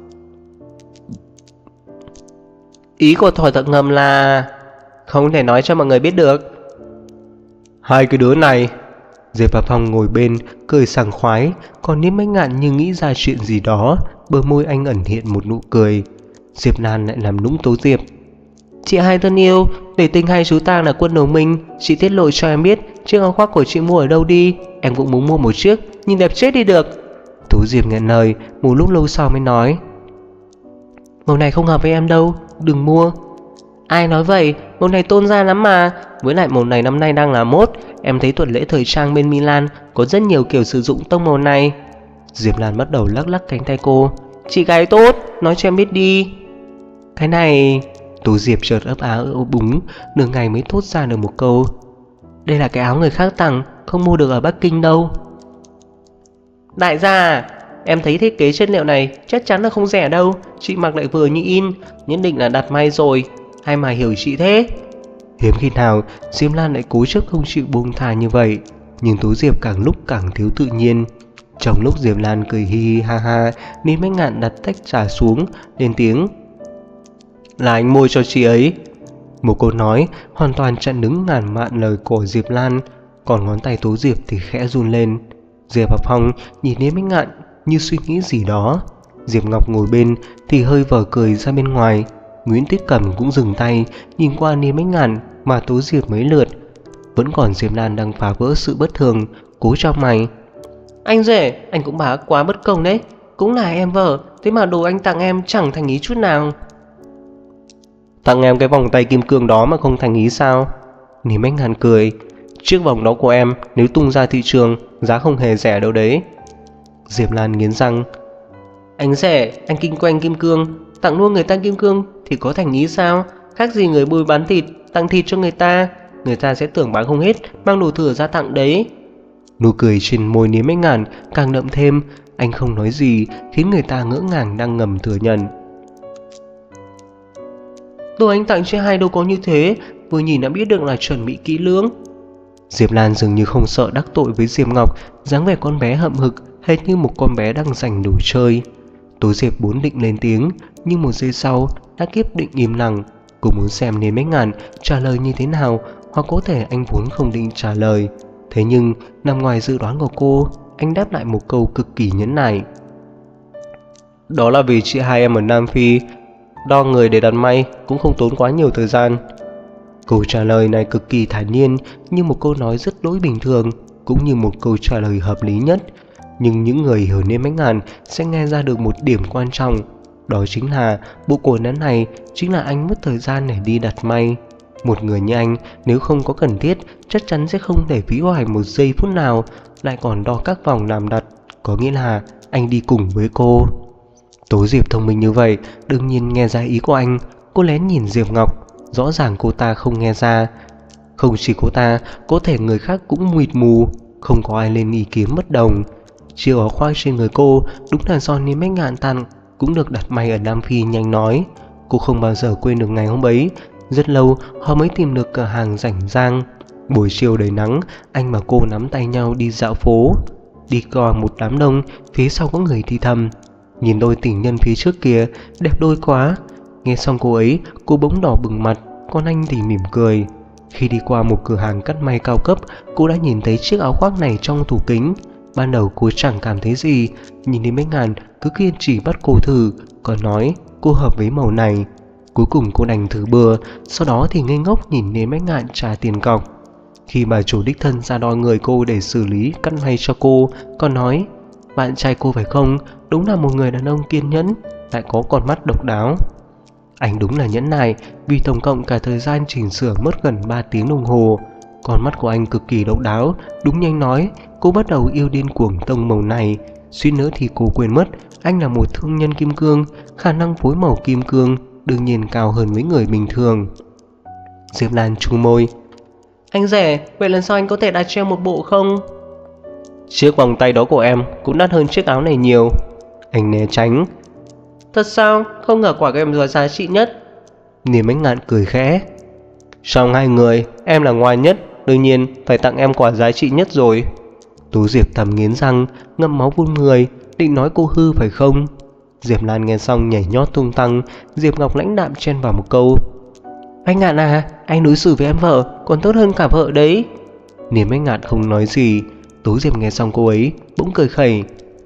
Ý của thỏa thuận ngầm là không thể nói cho mọi người biết được. Hai cái đứa này. Diệp và Phong ngồi bên, cười sảng khoái, còn Niếp Bách Ngạn như nghĩ ra chuyện gì đó, bờ môi anh ẩn hiện một nụ cười. Diệp Lan lại làm nũng Tố Diệp. Chị hai thân yêu, để tình hai chú ta là quân đồng minh, chị tiết lộ cho em biết chiếc áo khoác của chị mua ở đâu đi. Em cũng muốn mua một chiếc, nhìn đẹp chết đi được. Tố Diệp nghẹn lời, một lúc lâu sau mới nói. Màu này không hợp với em đâu, đừng mua. Ai nói vậy, màu này tôn ra lắm mà. Với lại màu này năm nay đang là mốt. Em thấy tuần lễ thời trang bên Milan có rất nhiều kiểu sử dụng tông màu này. Diệp Lan bắt đầu lắc lắc cánh tay cô. Chị gái tốt, nói cho em biết đi. Cái này... Tố Diệp chợt ấp á ấp búng, nửa ngày mới thốt ra được một câu. Đây là cái áo người khác tặng, không mua được ở Bắc Kinh đâu. Đại gia, em thấy thiết kế chất liệu này chắc chắn là không rẻ đâu. Chị mặc lại vừa như in, nhất định là đặt may rồi. Ai mà hiểu chị thế. Hiếm khi nào Diệp Lan lại cố chấp không chịu buông thà như vậy. Nhưng Tố Diệp càng lúc càng thiếu tự nhiên. Trong lúc Diệp Lan cười hi hi ha ha, Niếp Bách Ngạn đặt tách trà xuống, lên tiếng. Là anh mua cho chị ấy. Một câu nói hoàn toàn chặn đứng ngàn vạn lời của Diệp Lan. Còn ngón tay Tố Diệp thì khẽ run lên. Diệp và Phong nhìn Niếp Bách Ngạn như suy nghĩ gì đó. Diệp Ngọc ngồi bên thì hơi vờ cười ra bên ngoài. Nguyễn Tuyết Cẩm cũng dừng tay, nhìn qua Niếp Bách Ngạn mà Tố Diệp mấy lượt. Vẫn còn Diệp Lan đang phá vỡ sự bất thường, cố chau mày. Anh rể, anh cũng bá quá bất công đấy. Cũng là em vợ, thế mà đồ anh tặng em chẳng thành ý chút nào. Tặng em cái vòng tay kim cương đó mà không thành ý sao? Niếp Bách Ngạn cười. Chiếc vòng đó của em nếu tung ra thị trường, giá không hề rẻ đâu đấy. Diệp Lan nghiến răng. Anh rẻ, anh kinh quanh kim cương, tặng luôn người ta kim cương thì có thành ý sao? Khác gì người buôn bán thịt, tặng thịt cho người ta sẽ tưởng bán không hết, mang đồ thừa ra tặng đấy. Nụ cười trên môi Niếp Bách Ngạn càng đậm thêm. Anh không nói gì, khiến người ta ngỡ ngàng đang ngầm thừa nhận. Đồ anh tặng cho hai đâu có như thế, vừa nhìn đã biết được là chuẩn bị kỹ lưỡng. Diệp Lan dường như không sợ đắc tội với Diệp Ngọc, dáng vẻ con bé hậm hực, hệt như một con bé đang giành đồ chơi. Tố Diệp vốn định lên tiếng, nhưng một giây sau đã kiếp định im lặng. Cô muốn xem Niếp Bách Ngạn trả lời như thế nào, hoặc có thể anh vốn không định trả lời. Thế nhưng nằm ngoài dự đoán của cô, anh đáp lại một câu cực kỳ nhẫn nại. Đó là vì chị hai em ở Nam Phi, đo người để đặt may cũng không tốn quá nhiều thời gian. Câu trả lời này cực kỳ thản nhiên, như một câu nói rất đỗi bình thường, cũng như một câu trả lời hợp lý nhất. Nhưng những người hiểu Niếp Bách Ngạn sẽ nghe ra được một điểm quan trọng. Đó chính là bộ quần áo này chính là anh mất thời gian để đi đặt may. Một người như anh nếu không có cần thiết chắc chắn sẽ không để phí hoài một giây phút nào, lại còn đo các vòng làm đặt. Có nghĩa là anh đi cùng với cô. Tố Diệp thông minh như vậy, đương nhiên nghe ra ý của anh. Cô lén nhìn Diệp Ngọc, rõ ràng cô ta không nghe ra. Không chỉ cô ta, có thể người khác cũng mịt mù, không có ai lên ý kiến bất đồng. Chiếc áo khoác trên người cô đúng là do Niếp Bách Ngạn tặng, cũng được đặt may ở Nam Phi. Nhanh nói, cô không bao giờ quên được ngày hôm ấy. Rất lâu họ mới tìm được cửa hàng rảnh rang. Buổi chiều đầy nắng, anh và cô nắm tay nhau đi dạo phố. Đi qua một đám đông, phía sau có người thì thầm: nhìn đôi tình nhân phía trước kia, đẹp đôi quá. Nghe xong cô ấy, cô bỗng đỏ bừng mặt, còn anh thì mỉm cười. Khi đi qua một cửa hàng cắt may cao cấp, cô đã nhìn thấy chiếc áo khoác này trong tủ kính. Ban đầu cô chẳng cảm thấy gì, nhìn đến Bách Ngạn cứ kiên trì bắt cô thử, còn nói cô hợp với màu này. Cuối cùng cô đành thử bừa, sau đó thì ngây ngốc nhìn đến Bách Ngạn trả tiền cọc. Khi bà chủ đích thân ra đo người cô để xử lý cắt may cho cô, còn nói: bạn trai cô phải không, đúng là một người đàn ông kiên nhẫn, lại có con mắt độc đáo. Anh đúng là nhẫn nại, vì tổng cộng cả thời gian chỉnh sửa mất gần 3 tiếng đồng hồ. Con mắt của anh cực kỳ độc đáo, đúng như anh nói, cô bắt đầu yêu điên cuồng tông màu này. Suýt nữa thì cô quên mất, anh là một thương nhân kim cương, khả năng phối màu kim cương đương nhiên cao hơn với người bình thường. Diệp Lan chung môi: anh rẻ, vậy lần sau anh có thể đặt cho em một bộ không? Chiếc vòng tay đó của em cũng đắt hơn chiếc áo này nhiều. Anh né tránh. Thật sao? Không ngờ quả của em là giá trị nhất. Niếp Bách Ngạn cười khẽ: Trong hai người, em là ngoan nhất, đương nhiên phải tặng em quà giá trị nhất rồi. Tố Diệp thầm nghiến răng, ngậm máu phun người, định nói cô hư phải không? Diệp Lan nghe xong nhảy nhót tung tăng. Diệp Ngọc lãnh đạm chen vào một câu: Anh Ngạn à, anh đối xử với em vợ còn tốt hơn cả vợ đấy. Niềm Anh Ngạn không nói gì. Tố Diệp nghe xong cô ấy bỗng cười khẩy: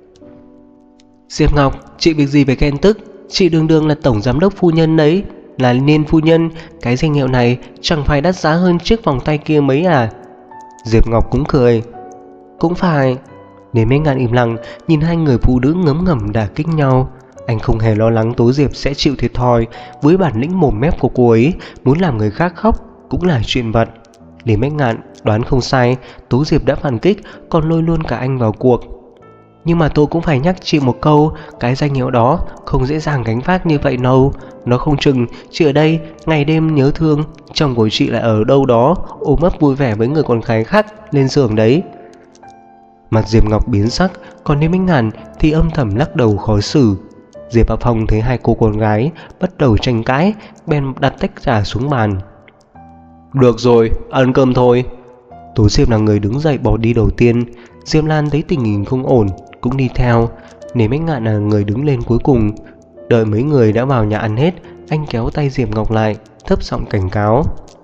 Diệp Ngọc, chị việc gì phải ghen tức? Chị đường đường là tổng giám đốc phu nhân đấy, là Niên phu nhân. Cái danh hiệu này chẳng phải đắt giá hơn chiếc vòng tay kia mấy à? Diệp Ngọc cũng cười: Cũng phải. Niềm Anh Ngạn im lặng nhìn hai người phụ nữ ngấm ngầm đả kích nhau. Anh không hề lo lắng Tố Diệp sẽ chịu thiệt thòi. Với bản lĩnh mồm mép của cô ấy, muốn làm người khác khóc cũng là chuyện vặt. Niềm Anh Ngạn đoán không sai, Tố Diệp đã phản kích, còn lôi luôn cả anh vào cuộc. Nhưng mà tôi cũng phải nhắc chị một câu, cái danh hiệu đó không dễ dàng gánh vác như vậy đâu. Nó không chừng chị ở đây ngày đêm nhớ thương, chồng của chị lại ở đâu đó ôm ấp vui vẻ với người con gái khác lên giường đấy. Mặt Diệp Ngọc biến sắc, còn Niêm Minh Ngạn thì âm thầm lắc đầu khó xử. Diệp Hạ Phong thấy hai cô con gái bắt đầu tranh cãi, bèn đặt tách trà xuống bàn. Được rồi, ăn cơm thôi. Tố Diệp là người đứng dậy bỏ đi đầu tiên. Diệp Lan thấy tình hình không ổn cũng đi theo. Niêm Minh Ngạn là người đứng lên cuối cùng. Đợi mấy người đã vào nhà ăn hết, anh kéo tay Diệp Ngọc lại, thấp giọng cảnh cáo: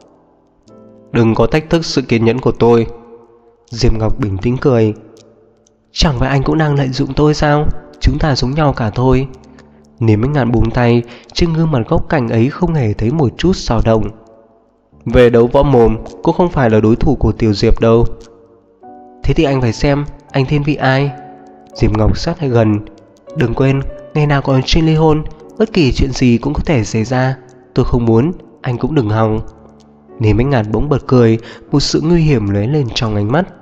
Đừng có thách thức sự kiên nhẫn của tôi. Diệp Ngọc bình tĩnh cười: Chẳng phải anh cũng đang lợi dụng tôi sao? Chúng ta giống nhau cả thôi. Niềm Minh Ngạn buông tay, trên gương mặt góc cạnh ấy không hề thấy một chút xao động. Về đấu võ mồm, cô không phải là đối thủ của Tiểu Diệp đâu. Thế thì anh phải xem anh thiên vị ai. Diệp Ngọc sát lại gần: Đừng quên, ngày nào còn chuyện ly hôn, bất kỳ chuyện gì cũng có thể xảy ra. Tôi không muốn, anh cũng đừng hòng. Niềm Minh Ngạn bỗng bật cười, một sự nguy hiểm lóe lên trong ánh mắt.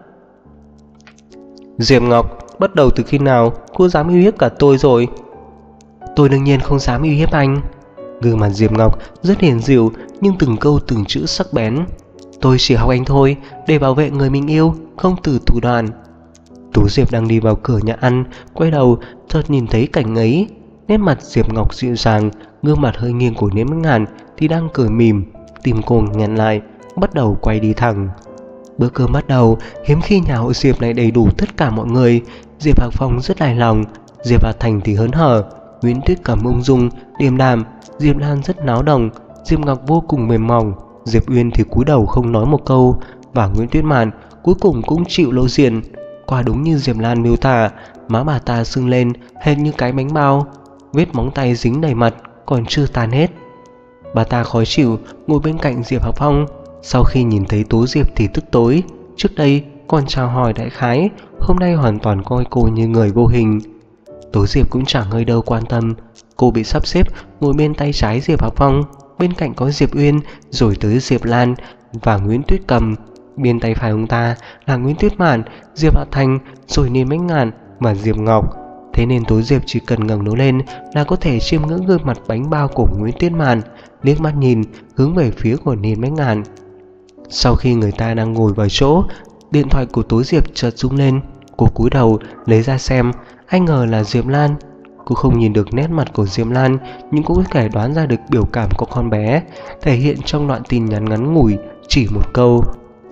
Diệp Ngọc, bắt đầu từ khi nào cô dám uy hiếp cả tôi rồi? Tôi đương nhiên không dám uy hiếp anh. Gương mặt Diệp Ngọc rất hiền dịu, nhưng từng câu từng chữ sắc bén. Tôi chỉ học anh thôi, để bảo vệ người mình yêu, không từ thủ đoạn. Tú Diệp đang đi vào cửa nhà ăn, quay đầu chợt nhìn thấy cảnh ấy. Nét mặt Diệp Ngọc dịu dàng, gương mặt hơi nghiêng của Niêm Minh Ngạn thì đang cười mỉm. Tim cô nhăn lại, bắt đầu quay đi thẳng. Bữa cơm bắt đầu, hiếm khi nhà hội Diệp này đầy đủ tất cả mọi người. Diệp Hạ Phong rất hài lòng, Diệp Hạ Thành thì hớn hở, Nguyễn Tuyết Cầm ung dung, điềm đạm, Diệp Lan rất náo động, Diệp Ngọc vô cùng mềm mỏng, Diệp Uyên thì cúi đầu không nói một câu, và Nguyễn Tuyết Mạn cuối cùng cũng chịu lộ diện. Quả đúng như Diệp Lan miêu tả, má bà ta sưng lên hệt như cái bánh bao, vết móng tay dính đầy mặt còn chưa tan hết. Bà ta khó chịu ngồi bên cạnh Diệp Hạ Phong. Sau khi nhìn thấy Tố Diệp thì tức tối. Trước đây còn chào hỏi đại khái, hôm nay hoàn toàn coi cô như người vô hình. Tố Diệp cũng chẳng hơi đâu quan tâm. Cô bị sắp xếp ngồi bên tay trái Diệp Hạ Phong, bên cạnh có Diệp Uyên, rồi tới Diệp Lan và Nguyễn Tuyết Cầm. Bên tay phải ông ta là Nguyễn Tuyết Mạn, Diệp Hạ Thành, rồi Niên Minh Ngạn và Diệp Ngọc. Thế nên Tố Diệp chỉ cần ngẩng đầu lên là có thể chiêm ngưỡng gương mặt bánh bao của Nguyễn Tuyết Mạn, liếc mắt nhìn hướng về phía của Niên Minh Ngạn. Sau khi người ta đang ngồi vào chỗ, điện thoại của Tố Diệp chợt rung lên. Cô cúi đầu lấy ra xem, ai ngờ là Diệp Lan. Cô không nhìn được nét mặt của Diệp Lan, nhưng cũng có thể đoán ra được biểu cảm của con bé, thể hiện trong đoạn tin nhắn ngắn ngủi chỉ một câu: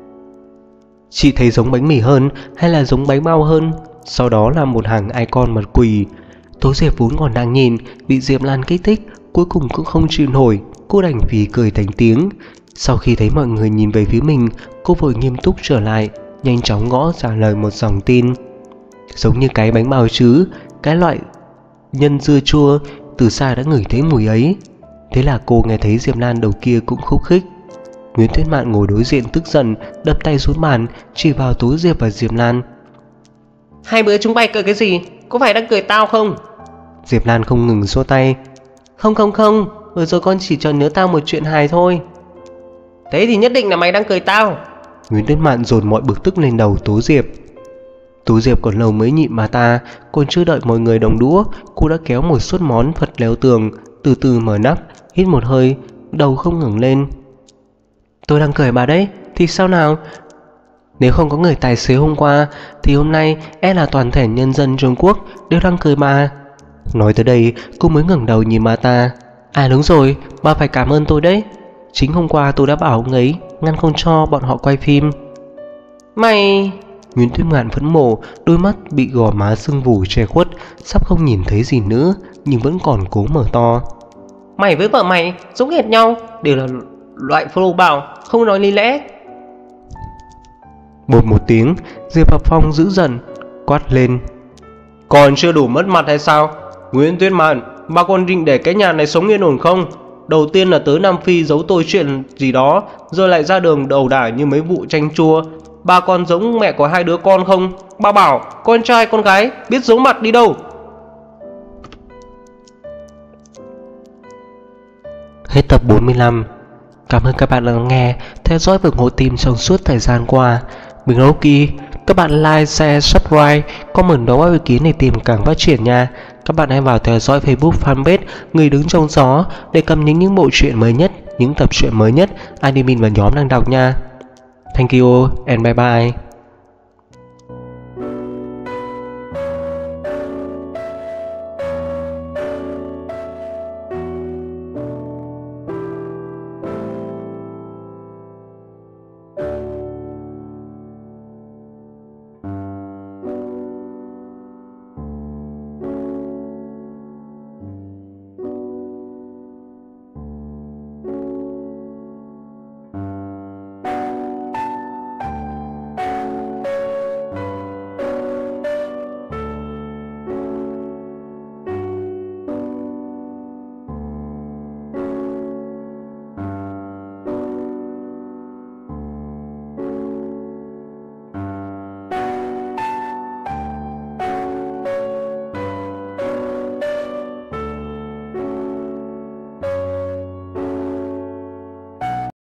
Chị thấy giống bánh mì hơn hay là giống bánh bao hơn? Sau đó là một hàng icon mặt quỳ. Tố Diệp vốn còn đang nhìn, bị Diệp Lan kích thích, cuối cùng cũng không chịu nổi, cô đành phì cười thành tiếng. Sau khi thấy mọi người nhìn về phía mình, cô vội nghiêm túc trở lại, nhanh chóng gõ trả lời một dòng tin: Giống như cái bánh bao chứ, cái loại nhân dưa chua, từ xa đã ngửi thấy mùi ấy. Thế là cô nghe thấy Diệp Lan đầu kia cũng khúc khích. Nguyễn Tuyết Mạn ngồi đối diện tức giận, đập tay xuống bàn, chỉ vào Tố Diệp và Diệp Lan: Hai bữa chúng bay cười cái gì? Có phải đang cười tao không? Diệp Lan không ngừng xua tay: Không, vừa rồi con chỉ chợt nhớ tao một chuyện hài thôi. Thế thì nhất định là mày đang cười tao. Nguyễn Tuyết Mạn dồn mọi bực tức lên đầu Tố Diệp. Tố Diệp còn lâu mới nhịn mà ta, còn chưa đợi mọi người đồng đũa, cô đã kéo một suất món phật leo tường, từ từ mở nắp, hít một hơi, đầu không ngẩng lên. Tôi đang cười bà đấy, thì sao nào? Nếu không có người tài xế hôm qua, thì hôm nay là toàn thể nhân dân Trung Quốc đều đang cười bà. Nói tới đây, cô mới ngẩng đầu nhìn bà ta. À đúng rồi, bà phải cảm ơn tôi đấy. Chính hôm qua tôi đã bảo ông ấy ngăn không cho bọn họ quay phim. Mày... Nguyễn Tuyết Ngạn phẫn nộ, đôi mắt bị gò má sưng vù che khuất, sắp không nhìn thấy gì nữa nhưng vẫn còn cố mở to. Mày với vợ mày giống hệt nhau, đều là loại follow bảo, không nói lý lẽ. Bột một tiếng, Diệp Hợp Phong dữ dằn quát lên. Còn chưa đủ mất mặt hay sao? Nguyễn Tuyết Mạn, bà còn định để cái nhà này sống yên ổn không? Đầu tiên là tới Nam Phi giấu tôi chuyện gì đó, rồi lại ra đường đầu đả như mấy vụ chanh chua. Bà còn giống mẹ của hai đứa con không? Bà bảo con trai con gái biết giấu mặt đi đâu. Hết tập 45. Cảm ơn các bạn đã lắng nghe, theo dõi và ủng hộ team trong suốt thời gian qua. Mình là Rocky. Các bạn like, share, subscribe, comment đóng góp ý kiến để team càng phát triển nha. Các bạn hãy vào theo dõi Facebook fanpage Người Đứng Trong Gió để cập nhật những bộ truyện mới nhất, những tập truyện mới nhất admin và nhóm đang đọc nha. Thank you and bye bye.